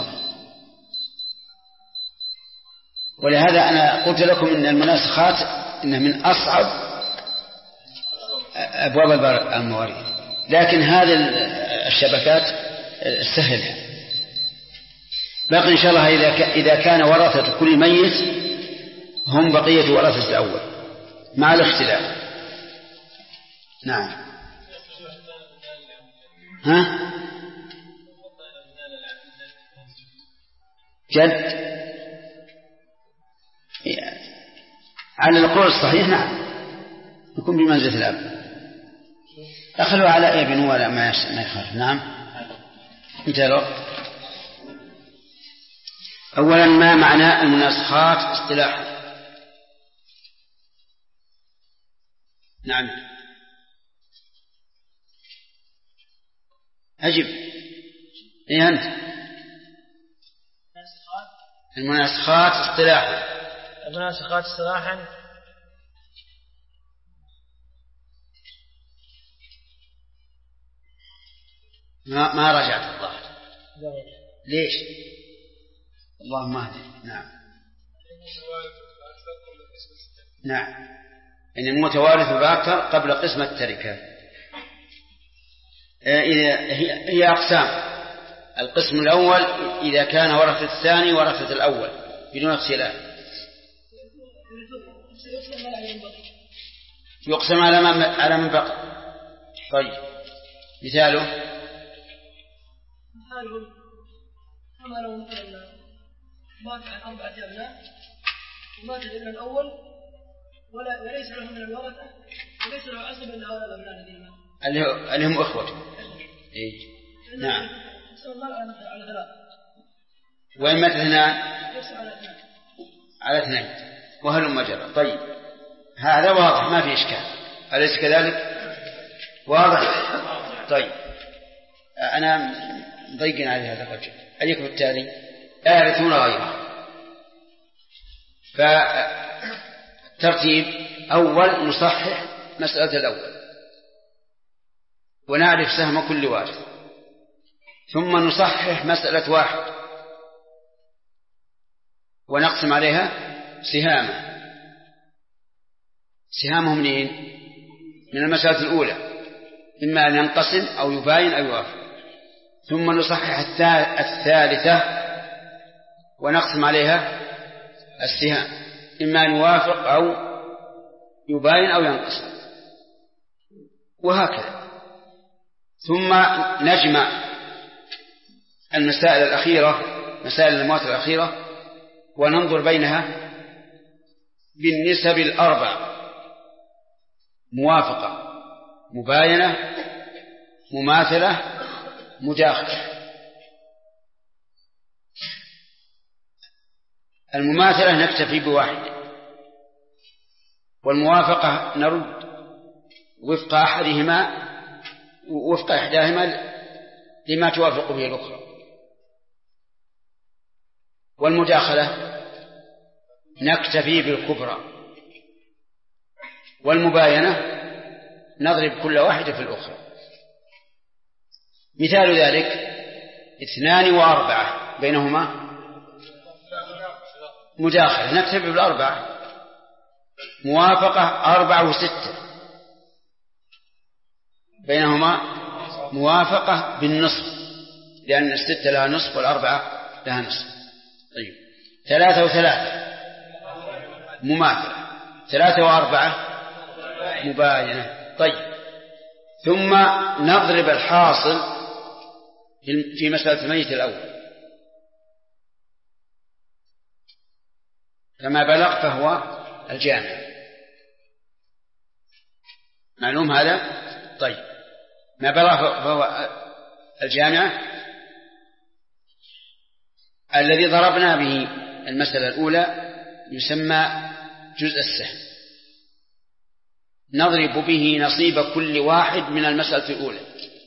ولهذا أنا قلت لكم أن المناسخات إنها من أصعب أبواب المواريث، لكن هذه الشبكات سهلة. باقي إن شاء الله إذا كان ورثة كل ميت هم بقية ورثة الأول مع الاختلاف. نعم. ها؟ جد على القول الصحيح نعم يكون بمنزلة الأب. أخلوا على ابن ولا ما يخالف. نعم. انتهى الوقت. أولا ما معنى المناسخات اصطلاحا؟ نعم أجب. إيه أنت؟ المناسخات اصطلاحا. المناسخات اصطلاحا ما رجعت الظاهر. ليش؟ اللهم اهدنا. نعم نعم إن المتوارث بأكثر قبل قسمة التركة. هي أقسام. القسم الأول إذا كان ورثة الثاني ورثة الأول بدون اختلاف يقسم على من بقي. طيب مثاله حملوا مثلا مات عن 4 أبناء ومات الابن الأول وليس له من الورثة وليس له عصب إلا هؤلاء الأبناء الذين اللي هم أخوته. إيه. نعم. يقسم المال على 3. وإن مات 2 يقسم على 2 وهل مجرى. طيب هذا واضح ما في إشكال، أليس كذلك؟ واضح. طيب أنا ضيقنا على هذا الرجل. أليكم التالي لا يرثون غيره. فترتيب أول نصحح مسألة الأول ونعرف سهم كل وارث، ثم نصحح مسألة واحد ونقسم عليها سهامهم منين؟ من المسألة الأولى، إما أن ينقسم أو يباين أو يوافق. ثم نصحح الثالثة ونقسم عليها السهام، إما أن يوافق أو يباين أو ينقسم، وهكذا. ثم نجمع المسائل الأخيرة، مسائل الأموات الأخيرة، وننظر بينها بالنسب الأربع: موافقة، مباينة، مماثلة، مداخلة. المماثلة نكتفي بواحد، والموافقة نرد وفق إحداهما لما توافق به الأخرى، والمداخلة نكتفي بالكبرى، والمباينة نضرب كل واحدة في الأخرى. مثال ذلك 2 و4 بينهما مداخلة نكتفي بال4. موافقة 4 و6 بينهما موافقة بالنصف، لأن 6 لها نصف و4 لها نصف. طيب 3 و3 مماثلة، 3 و4 مباينة. طيب ثم نضرب الحاصل في مسألة الميت الأول، كما بلغ فهو الجامع، معلوم هذا؟ طيب ما بلغ فهو الجامع الذي ضربنا به المسألة الأولى يسمى جزء السهم، نضرب به نصيب كل واحد من المسألة الأولى،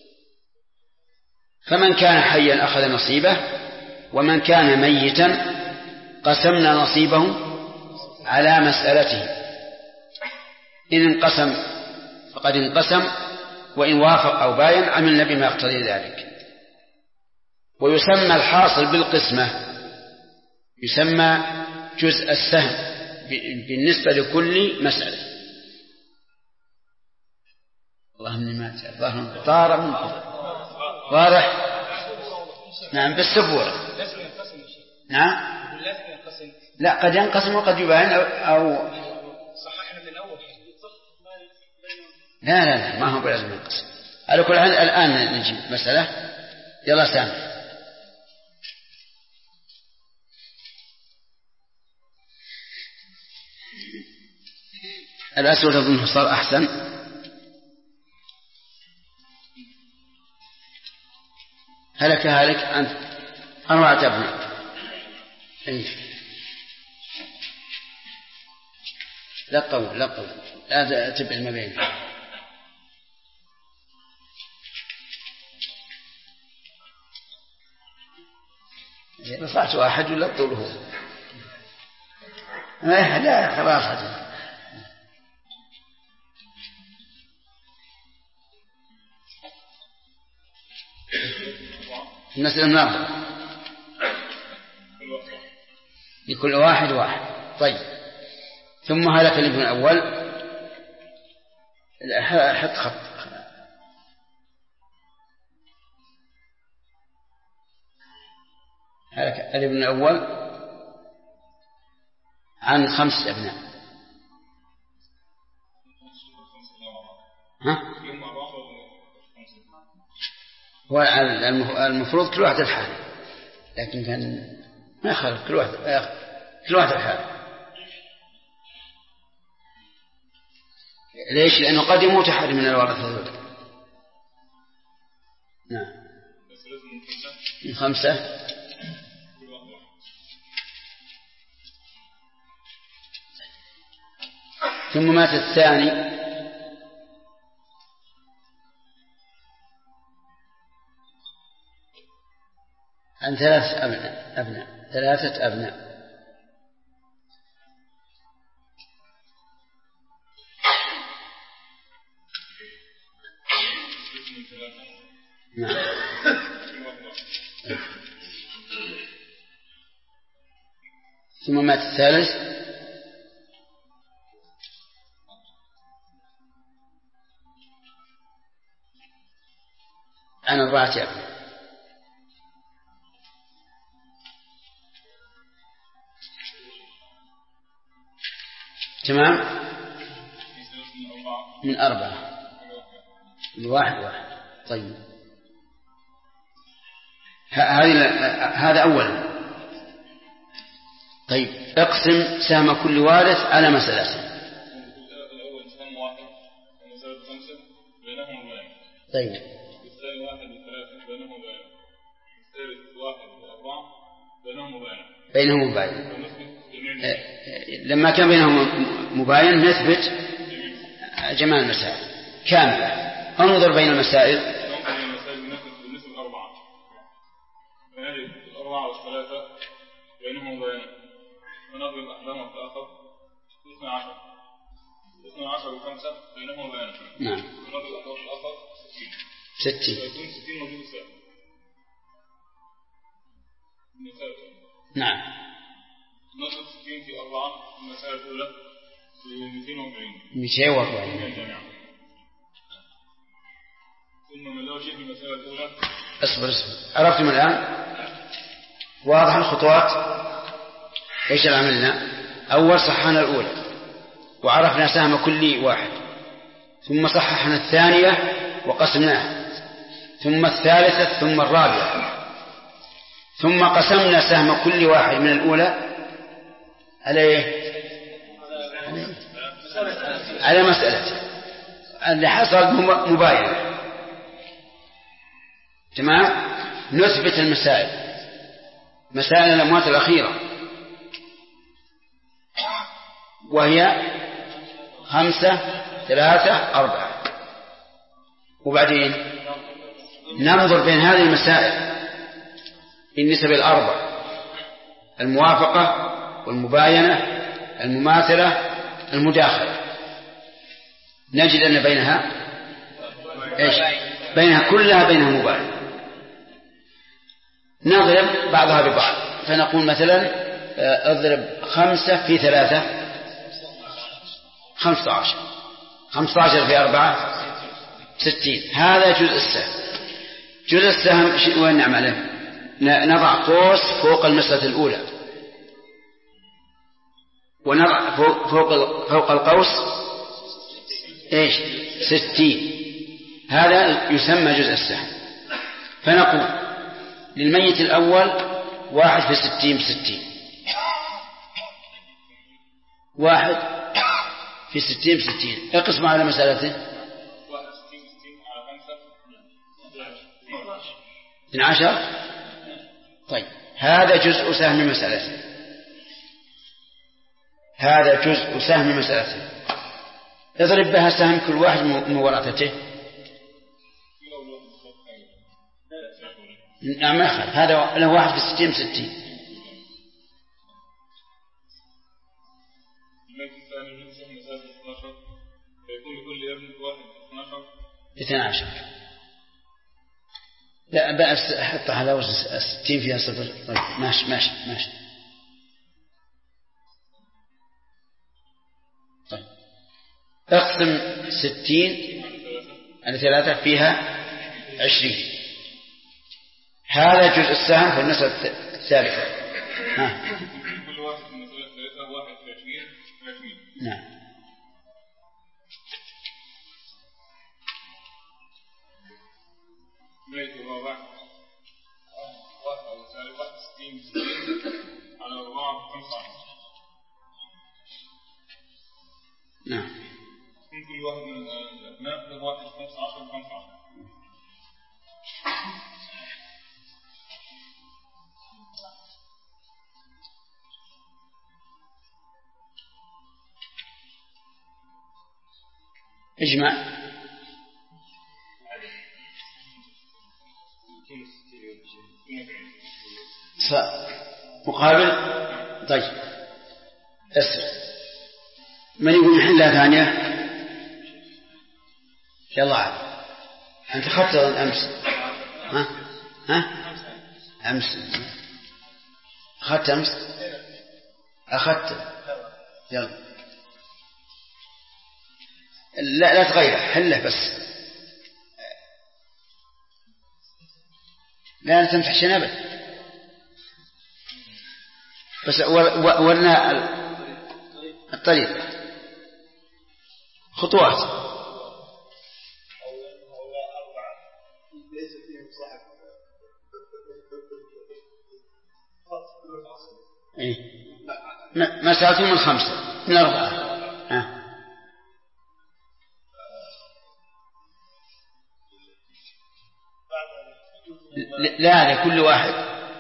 فمن كان حيا أخذ نصيبه، ومن كان ميتا قسمنا نصيبه على مسألته، إن انقسم فقد انقسم، وإن وافق أو باين عملنا بما يقتضي ذلك. ويسمى الحاصل بالقسمة يسمى جزء السهم بالنسبة لكل مسألة. اللهم ما ظهر طار ممكن واضح. نعم بالسبورة. نعم لا قد ينقسم وقد يباين أو صححنا من الأول. لا ما هو بلازم ينقسم. على كل حال الآن نجيب مسألة. يلا سامح. الأسود أظنه صار أحسن. هلك أنت 4 أبناء. لا قول لا تبع المبين. رفعت واحد ولا طوله لا خلاص المسألة النظر لكل واحد. طيب ثم هلك الابن الأول. حط خط. هلك الابن الأول عن 5 أبناء. هو المفروض كل واحد الحال، لكن كان ما يخالف كل واحد الحال. ليش؟ لأنه قد يموت أحد من الورثة ذلك. نعم من 5. ثم مات الثاني عن 3 أبناء. نعم. ثم مات الثالث عن 4 أبناء. تمام. من 4 من 1. طيب هذا أولا. طيب اقسم سهم كل وارث على مسألته. طيب بينهم مباين. لما كان بينهم مباين نثبت جميع المسائل كاملة. انظر بين المسائل. بالنسبة 4 فنجد 4 و3 بينهم مباين، ونضرب أحدهم في الآخر 12 و5 بينهم مباين. نعم. ونضرب أحدهم في الآخر 60 فيكون 60 وجود السهم. نعم. نضرب 60 في 4 المسألة الأولى ب 240. 240. ثم من لو شيء في المسألة الأولى. اصبر عرفتم الآن؟ واضح الخطوات. ايش عملنا؟ أول صححنا الأولى وعرفنا سهم كل واحد، ثم صححنا الثانية وقسمناها، ثم الثالثة، ثم الرابعة، ثم قسمنا سهم كل واحد من الأولى على مسألة اللي حصل مباينة. تمام. نثبت المسائل، مسائل الأموات الأخيرة، وهي 5 3 4، وبعدين ننظر بين هذه المسائل النسب الأربع: الموافقة والمباينة، المماثلة، المداخلة. نجد أن بينها بينها كلها بينها مباينة. نضرب بعضها ببعض، فنقول مثلا اضرب 5 في 3 15، 15 في 4 60. هذا جزء السهم. جزء السهم وين نعمله؟ نضع قوس فوق المسألة الأولى، ونضع فوق القوس 60. هذا يسمى جزء السهم. فنقول للميت الأول 1 في 60 ب60، 1 في 60 ب60. اقسم على مسألته 12. طيب هذا جزء سهم مسألته، هذا جزء سهم مسألته. اضرب بها سهم كل واحد من ورثته. نعم ما يخالف، هذا له 1 في 60 ب60. يكون 12. لا بأس أحطها على وزن 60 فيها 0. ماشي ماشي ماشي. طيب اقسم 60 على 3 فيها 20. هذا جزء السهم في المسألة الثالثة. كل واحد من المسألة الثالثة 1 في 20. نعم. ميت الرابع 1 أو الثالثة 60 على 4 15. نعم. كل واحد من الأبناء 1 في 15 ب 15. اجمع. مقابل. طيب اسر من يقول نحلها ثانية؟ يلا عاد أنت أخذت أمس. أمس أخذت أمس. أخذت. يلا لا تغير، حله بس، لا تمسح شنبه بس. ورنا الطريق خطوات. مسألة من 5 من 4. لا لكل واحد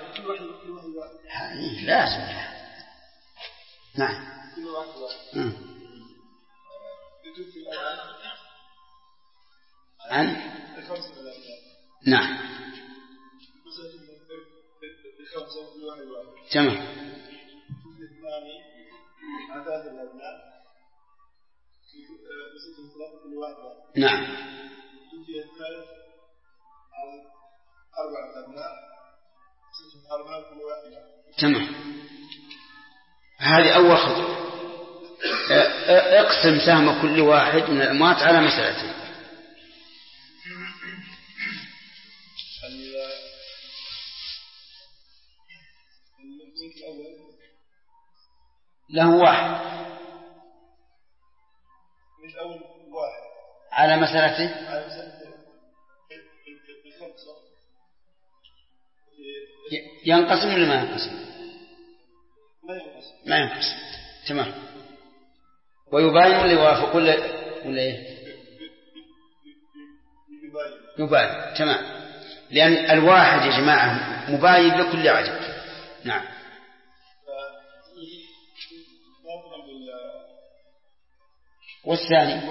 لازم. نعم. عن نعم تمام. نعم. تمام. هذه أول خطوة. اقسم سهم كل واحد من الأموات على مسألته. له واحد من أول واحد على مسألته على مسألة الخمسة ينقسم ولا ما ينقسم؟ ما ينقسم. ما ينقسم. تمام. ويباين ولا يوافق ولا إيه؟ يباين. تمام. لأن الواحد يا جماعة مباين لكل عدد. نعم. والثاني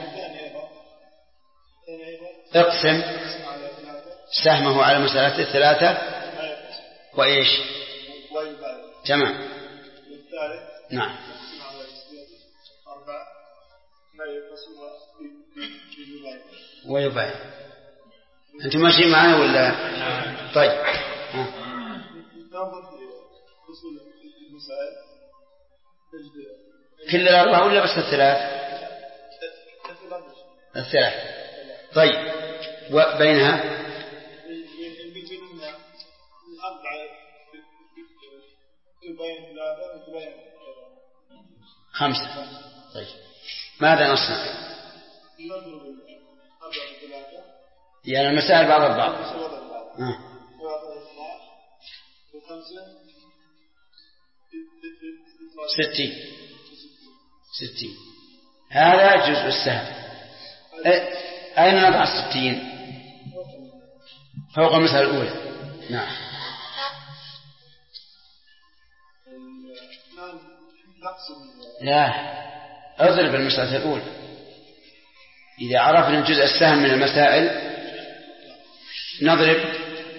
اقسم سهمه على مسألة الثلاثة وإيش؟ تمام. نعم. ويباين. أنتم ماشيين معنا ولا؟ طيب. كل الأربعة ولا بس الثلاث؟ الثلاث. طيب. وبينها خمسة. طيب. ماذا نصنع؟ يعني المسائل بعض البعض. 60. هذا جزء السهم. أين نضع 60؟ فوق المسألة الأولى. نعم. لا، اضرب المسألة الأولى. إذا عرفنا جزء السهم من المسائل نضرب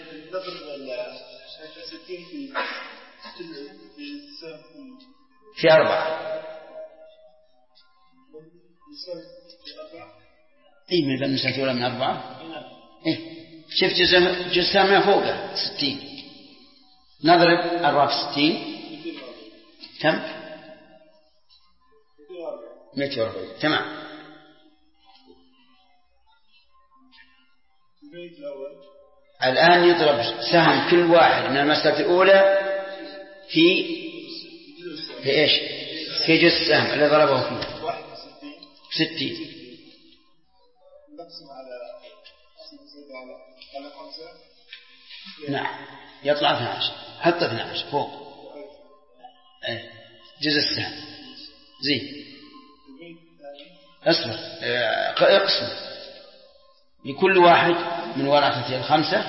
في 4. إيه من المسألة الأولى من 4. إيه شفت جزء السهم فوقه 60. نضرب 4 في 60 كم؟ 140. تمام. الآن يضرب سهم كل واحد من المسألة الأولى في إيش؟ في جزء السهم اللي ضربه فيه 60. نعم يطلع 12. حط 12 فوق جزء السهم. زين أصبر. اقسم لكل واحد من ورثة الخمسة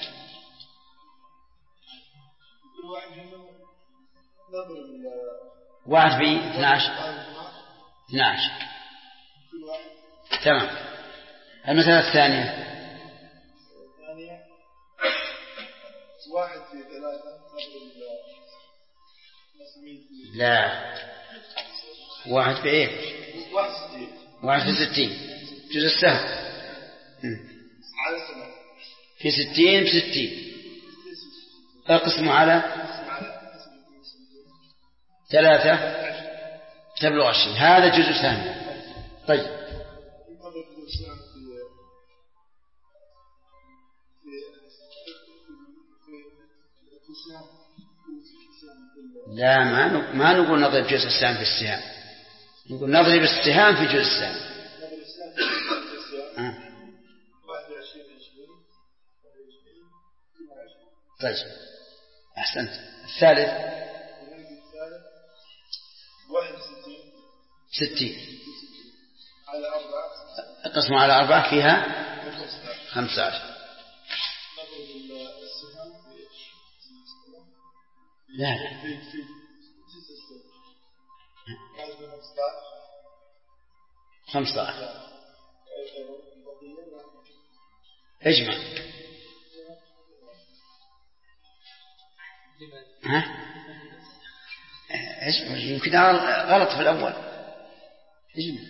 واحد في 12. تمام. المسألة الثانية واحد في 3. لا، واحد في ايه؟ واحد في 60 جزء السهم في 60 ب60. اقسم على 3 تبلغ 20. هذا جزء سهم. طيب لا، ما نقول نضرب جزء السهم في السهام، نقول نضرب السهام في جزء السهم. طيب أحسنت. الثالث 60 اقسم على 4 فيها 15. لا 15. اجمع. اجمع. يمكن غلط في الأول. اجمع.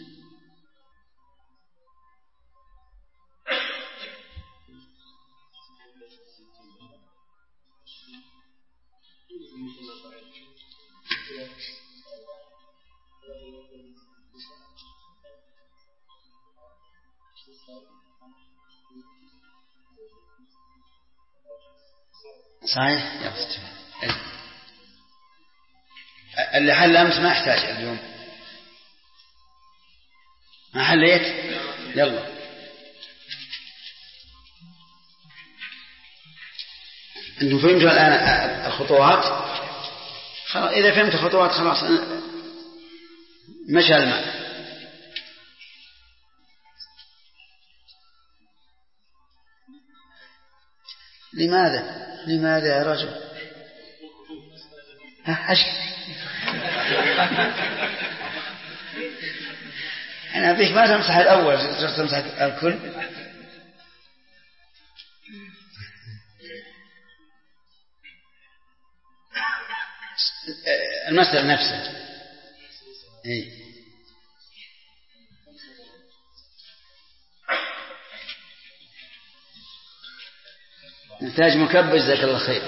صحيح. اللي حل أمس ما يحتاج اليوم. ما حليت؟ يلا. أنتم فهمتوا الآن الخطوات؟ خلاص إذا فهمت الخطوات خلاص مشى الماء. لماذا يا رجل؟ أنا أبيك ما تمسح الأول، تمسح الكل. المسألة نفسها. إيه؟ نحتاج مكبج. جزاك الله خير.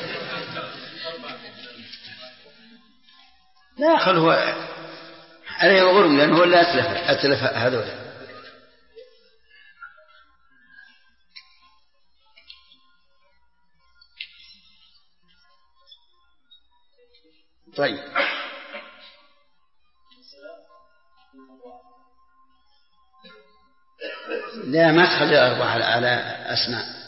لا خل هو عليه الغرم لأنه هو اللي أتلف هذول. طيب لا ما تخلي أربعة على أسماء.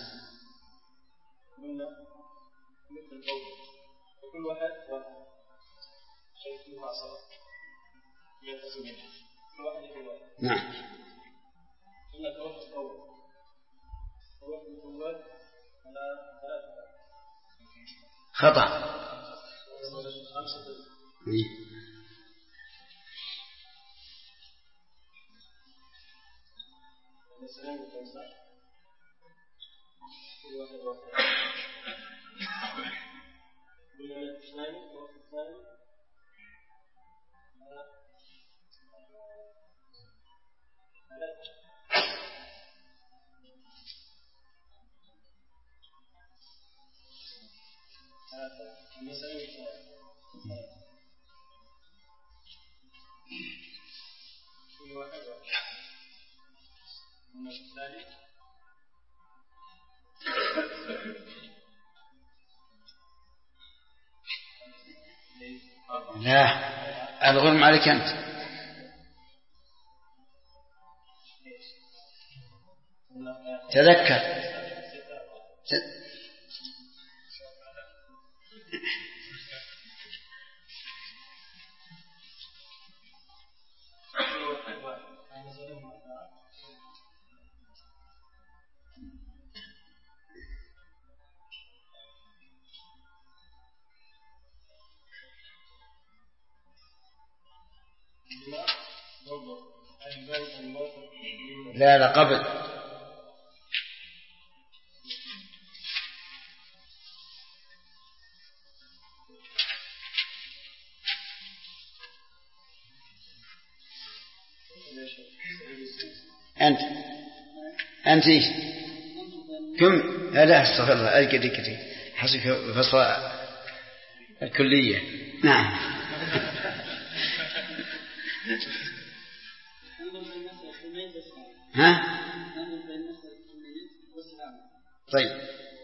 نعم. خطأ. لا الغرم عليك أنت. تذكر لا قبل. أنت كم هذا استغفر الله أذكرك حسب فصل الكلية. نعم. ها؟ طيب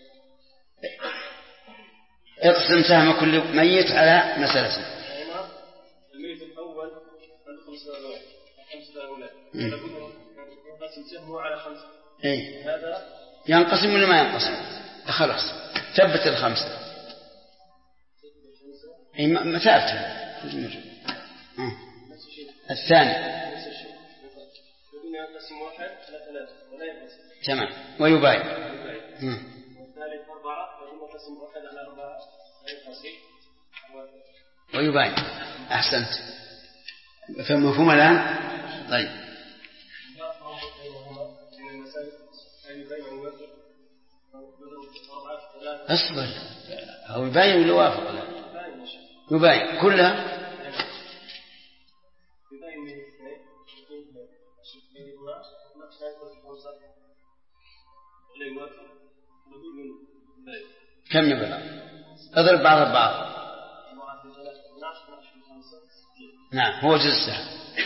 اقسم سهم كل ميت على مسألة. الميت الأول عنده 5 أولاد ينقسم سهمه على 5. إيه؟ هذا ينقسم ولا ما ينقسم؟ خلاص ثبت ال5. إيه مثالته الثاني ينقسم 1 على 3 ولا ينقسم. تمام. ويباين. والثالث 4 ينقسم 1 على 4 لا ينقسم. ويباين. أحسنت. فمفهوم الآن؟ طيب أصبر أو يباين ولا وافق؟ لا يباين كلها. كم يبقى؟ اضرب بعض البعض. نعم هو جزء السهم.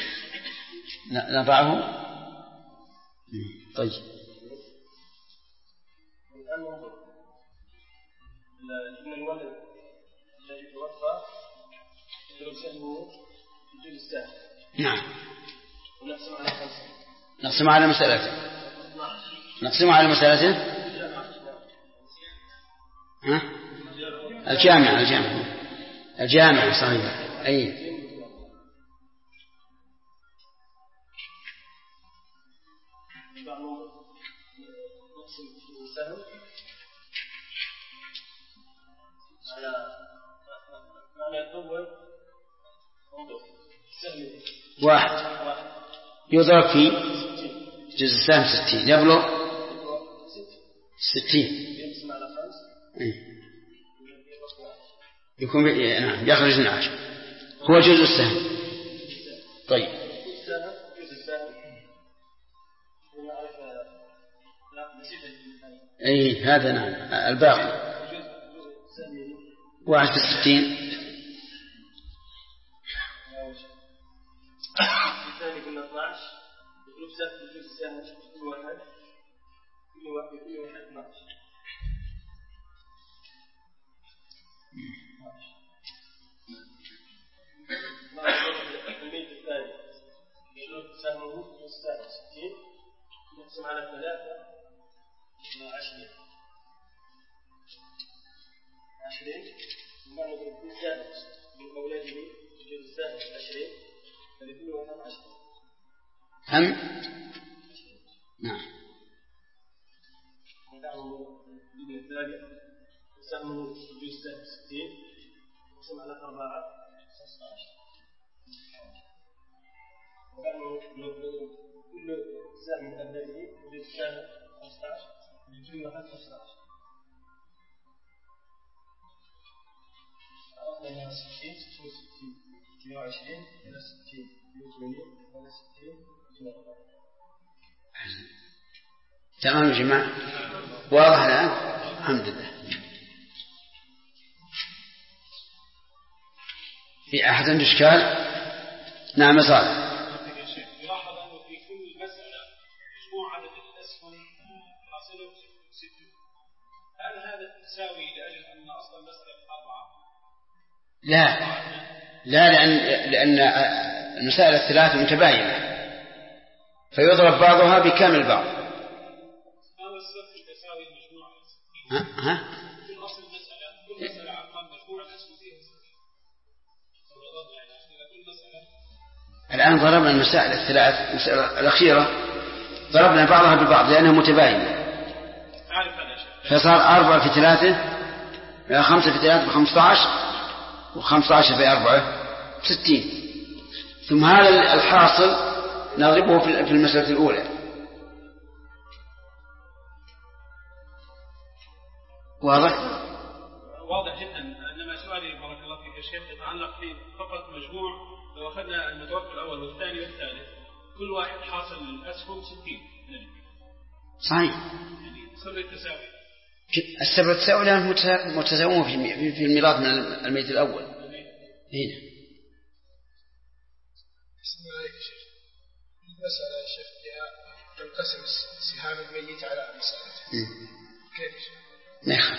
نضعه. طيب الولد الذي توفى نعم. نقسم على مسألته. نقسم على مسألته. ها؟ الجامع صحيح. أي واحد يضرب في جزء السهم 60 يبلغ 60 يكون نعم يخرج 12 هو جزء السهم. طيب أي هذا نعم الباقي 1 في 60 الثاني قلنا 12 يضرب سهم في جزء السهم كل واحد 12 الميت الثاني يضرب سهمه في السهم 60 نقسم على 3 20 ثم نضرب كل سهم من أولاده في جزء السهم 20 فلكل واحد 10 هم نعم الابن الثالث سهمه في جزء السهم 60 نقسم على 4 15 وكأنه كل سهم من أبنائه في جزء السهم 15 لكل واحد 15 عرفنا 60 120 إلى 60 180 إلى 60 تمام يا جماعة واضح الآن الحمد لله. في أحد عنده إشكال؟ نعم صالح. يلاحظ أنه في كل مسألة مجموع عدد الأسهم حاصله 60 هل هذا تساوي لأجل أن أصل المسألة 4؟ لا لأن المسائل الثلاث متباينة فيضرب بعضها بكامل بعض. هذا السبب في تساوي المجموع. كل أصل المسألة كل مسألة عقل مجموع الأسهم فيها كل مسألة. الآن ضربنا المسائل الثلاث المسألة الأخيرة ضربنا بعضها ببعض لأنها متباينة فصار 4 في 3 5 في 3 ب15 و15 في 4 60 ثم هذا الحاصل نضربه في المسألة الأولى. واضح جدا. إنما سؤالي بارك الله فيك يا شيخ يتعلق في فقط مجموع لو أخذنا المتوفى الأول والثاني والثالث كل واحد حاصل الأسهم 60 صحيح يعني سر التساوي السبب التساوي لأنه متساوون في الميراث من الميت الأول. هنا بسم الله عليك يا شيخ. المسألة يا شيخ فيها تنقسم سهام الميت على مسألة كيف يا شيخ؟ نعم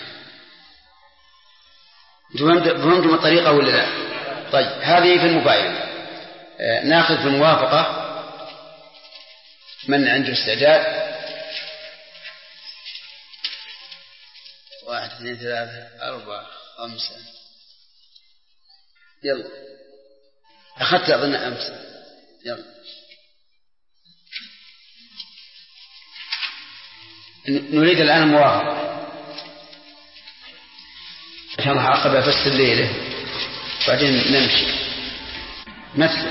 فهمتم الطريقة ولا لا؟ طيب هذه في المباينة. ناخذ في الموافقة من عنده استعداد 1 2 3 4 5 يلا أخذت أظن أمس يلا نريد الآن الموافقة إن شاء الله عقب بس الليلة بعدين نمشي مثل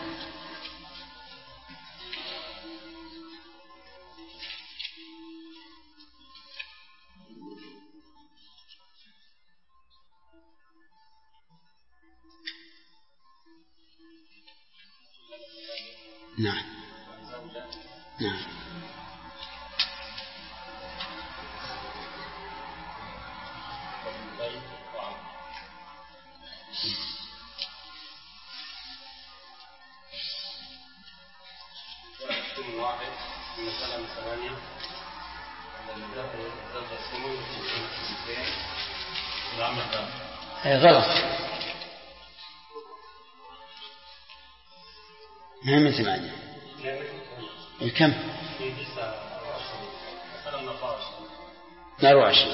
نعم نعم واحد مثلا 8 غلط ما من 8. كم؟ 24.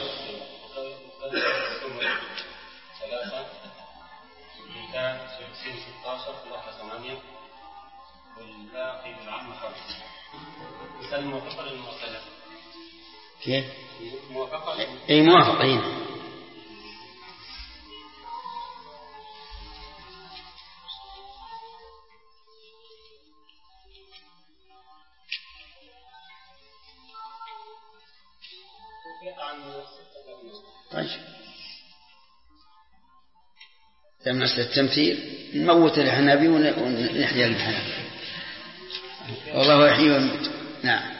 8 والباقي بالعام 5. مثال الموافقة للمرسلة. كيف؟ موافقة. أي موافقين. طيب من أصل التمثيل نموت الحنابي ونحيا الحنابي. والله يحيي ويميت. نعم.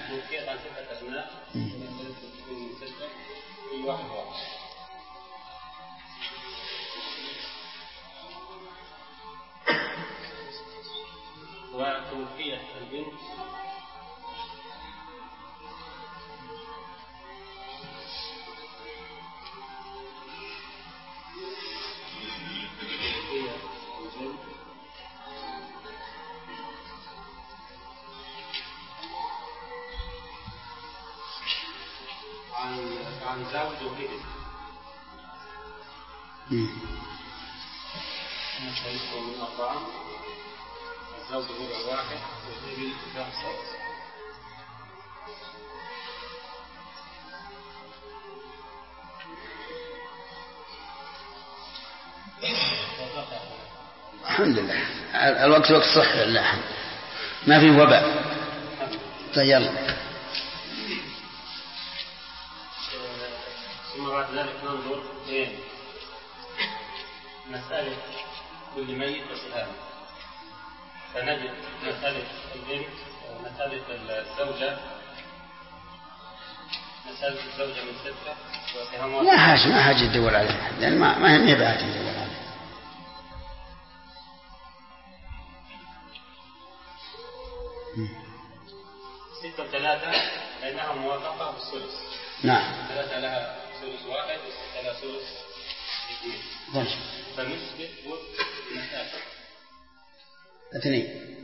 وتوفيت البنت عن زوج وابن. من 4 الزوج ربع 1 والابن 5. الحمد لله الوقت وقت صح لله ما في وباء. طيب يلا. ثم بعد ذلك ننظر بين مسألة كل ميت وسهامه، فنجد مسألة البنت مسألة الزوجة من 6 وسهامها. ما حاجة تدور عليها لأن ما هي بعد تدور عليها. 6 و3 بينها موافقة بالثلث. نعم. 3 لها ثلث 1 و6 لها ثلث 2. فنثبت وفق المسألة 2.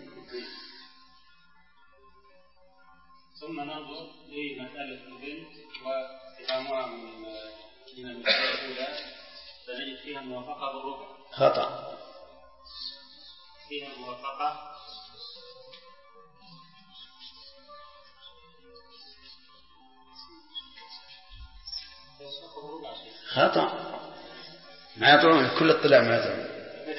ثم ننظر لمسألة البنت وسهامها من المسألة الأولى، فنجد فيها موافقة بالربع. خطأ. فيها موافقة خطأ. ما يطلعون كل الطلاع ما يطلعون.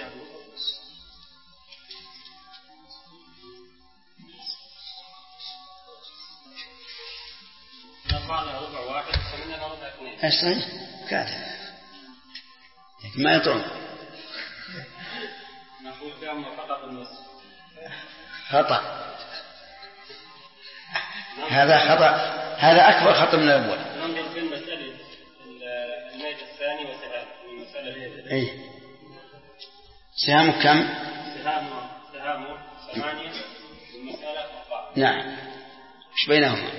ايش صحيح؟ كاتب لكن ما يطعم. نقول فيها موافقة بالنص. خطأ. هذا خطأ. هذا أكبر خطأ من الأول. ننظر في المسألة الميت الثاني وسهام من مسألة. أي سهام كم؟ سهام 8 والمسألة 4. نعم. إيش بينهما؟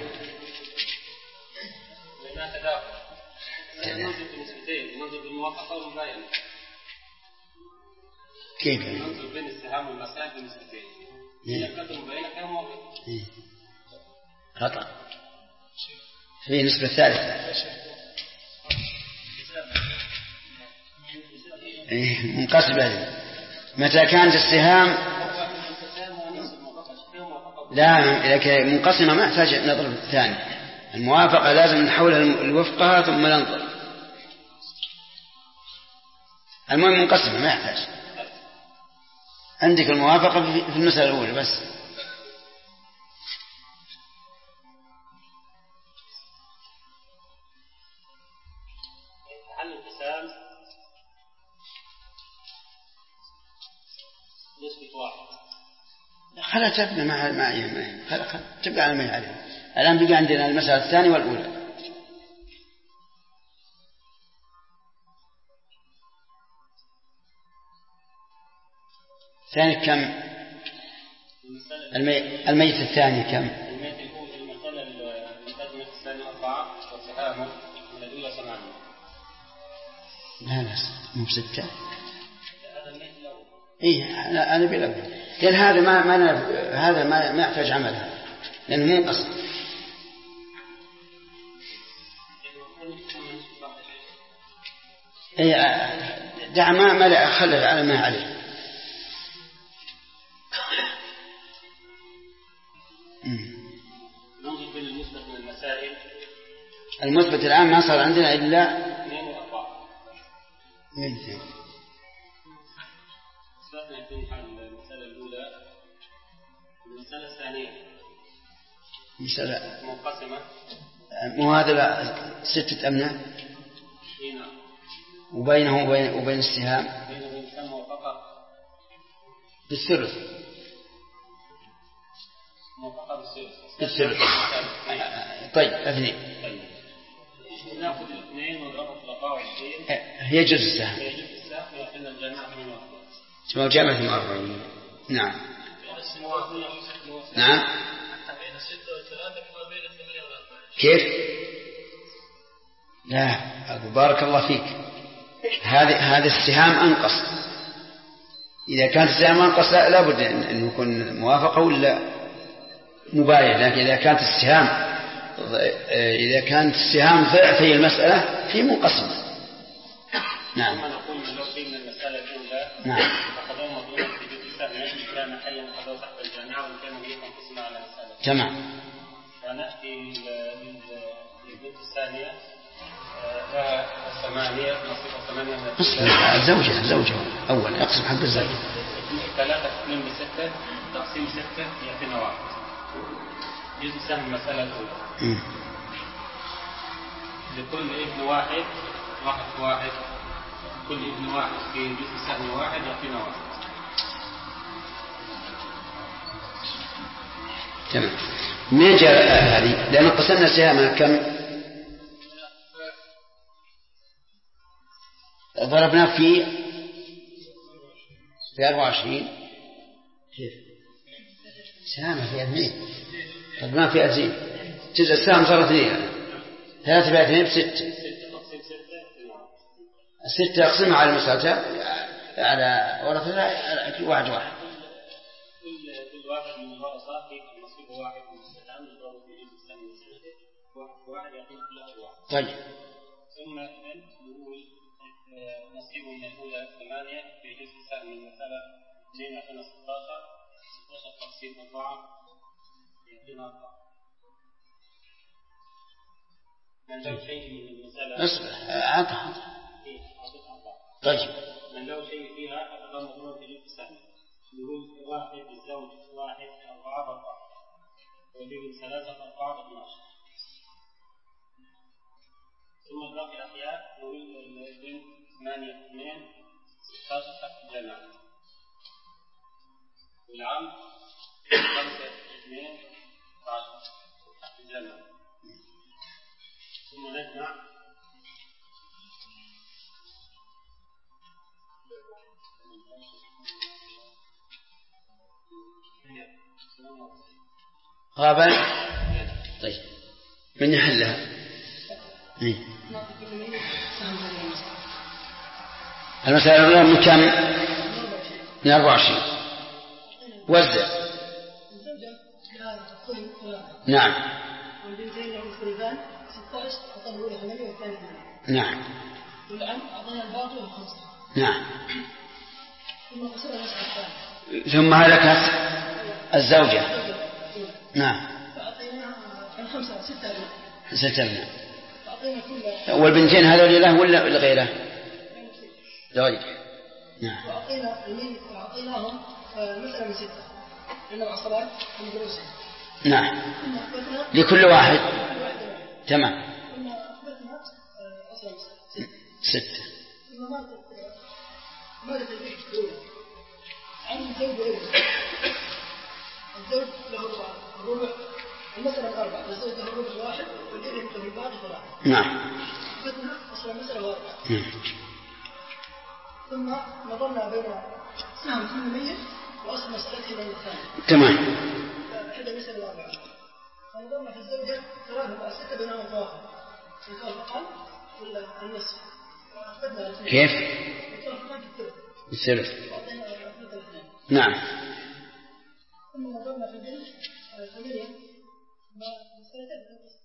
بينها تداخل. ننظر بنسبتين، ننظر بالموافقة والمباينة. كيف؟ ننظر بين السهام والمسائل بنسبتين. إذا كانت المباينة كان موافقة. خطأ. في نسبة ثالثة. منقسم هذه. متى كانت السهام لا إذا منقسمة ما يحتاج نظر ثاني. الموافقة لازم نحولها لوفقها ثم ننظر. المهم منقسمة ما يحتاج. عندك الموافقة في المسألة الأولى بس. حل القسام نسبة 1. خلا تبنى معي خلا تبقى على ما يعلم. الآن بقى عندنا المسألة الثانية والأولى. الثاني كم؟ الميت الثاني كم؟ الميت الأولى المسألة الثانية 4 وسهامه من الأولى 8. لا مو 6. هذا الميت الأول. إيه أنا بالأول. قال هذا ما يحتاج عملها لأنه منقسم. دع ما لا خلل على ما عليه. ننظر بالمثبت من المسائل. المثبت الآن ما صار عندنا إلا 2 و4. من اثنين. أثبتنا في المسألة الأولى. المسألة الثانية مسألة منقسمة. مو هذا 6 أمناء وبينه وبين السهام موافقة بالثلث. بالثلث. طيب أثنين. نأخذ 2 ونضربه في 24. هي جزء السهم. يعطينا الجامعة 48. اسمه جامعة 48. نعم. نعم. كيف؟ لا أقول بارك الله فيك. هذا السهام أنقص. إذا كانت السهام أنقص لا بد أن يكون موافقة ولا مباين. لكن إذا كانت السهام ضعفي المسألة في منقسم. نعم. نقول من لو في من المسألة الأولى. نعم. فقدوا مضمون في جزء السهم كان حيا قدوا تحت الجامعة وكانوا ينقسم على مسألة. تمام. ونأتي للجزء الثانية. لها 8 نصيب 8 من زوجة أول أقسم حق الزوجة. 3 2 ب6 تقسيم 6 يعطينا 1. جزء سهم المسألة الأولى. لكل ابن واحد كل ابن واحد في جزء سهم واحد يعطينا 1. تمام. من جاء هذه لأن قسمنا سهامها كم؟ ضربنا في 24. كيف سهامها في 2 ضربنا في 2 جزء السهم صار 2 3 في 2 ب6 6 أقسمها على المسألة على ورثتها كل واحد كل واحد من الورثة في نصيب واحد من السهم يضرب في جزء السهم واحد يعطينا 3 طيب. ثم نقول نصيب من الأولى 8 في جزء سهم من المسألة 2 يعطينا 16 تقسيم 4 يعطينا 4. من لو شيء من المسألة اصبر عطها. طيب. من لو شيء فيها فقد مضمون في جزء سهم نقول 1 الزوج 1 4 4 والابن 3 4 12. ثم باقي الأحياء نقول الابن 8 2 16 تحت الجامعة والعم 5 2 10 تحت الجامعة. ثم نجمع غابا. طيب من يحلها؟ المسألة الأولى من كم؟ من 24. وزع. نعم. والبنتين لهم الثلثان 16 أعطانا الأولى 8 والثانية 8. نعم. والعم أعطانا الباقي 5. نعم. ثم قسمنا المسألة الثانية. ثم هلكت الزوجة. نعم. فأعطيناها 5 6 أبناء. 6 أبناء. فأعطينا كل. والبنتين هذول له ولا لغيره؟ لغيره. نعم. وأعطيناهم مسألة من 6 لأن العصبات هم دروسهم. نعم. لكل واحد. تمام. ثم أثبتنا أصلا 6. ثم ماتت البنت الأولى عن الزوج وابن. الزوج له الربع المسألة الأربعة الزوج له الربع 1 والابن له الباقي 3. نعم. أثبتنا أصلا مسألة 4. ثم نظرنا بين سهم كل ميت وأصل مسألته بين الثاني. تمام. إحدى مسألة 4. فنظرنا في الزوجة 3 و6 بينهم توافق. يتوافقان ولا النصف؟ وأثبتنا كيف؟ يتوافقان في الثلث. الثلث. نعم. ما مسألة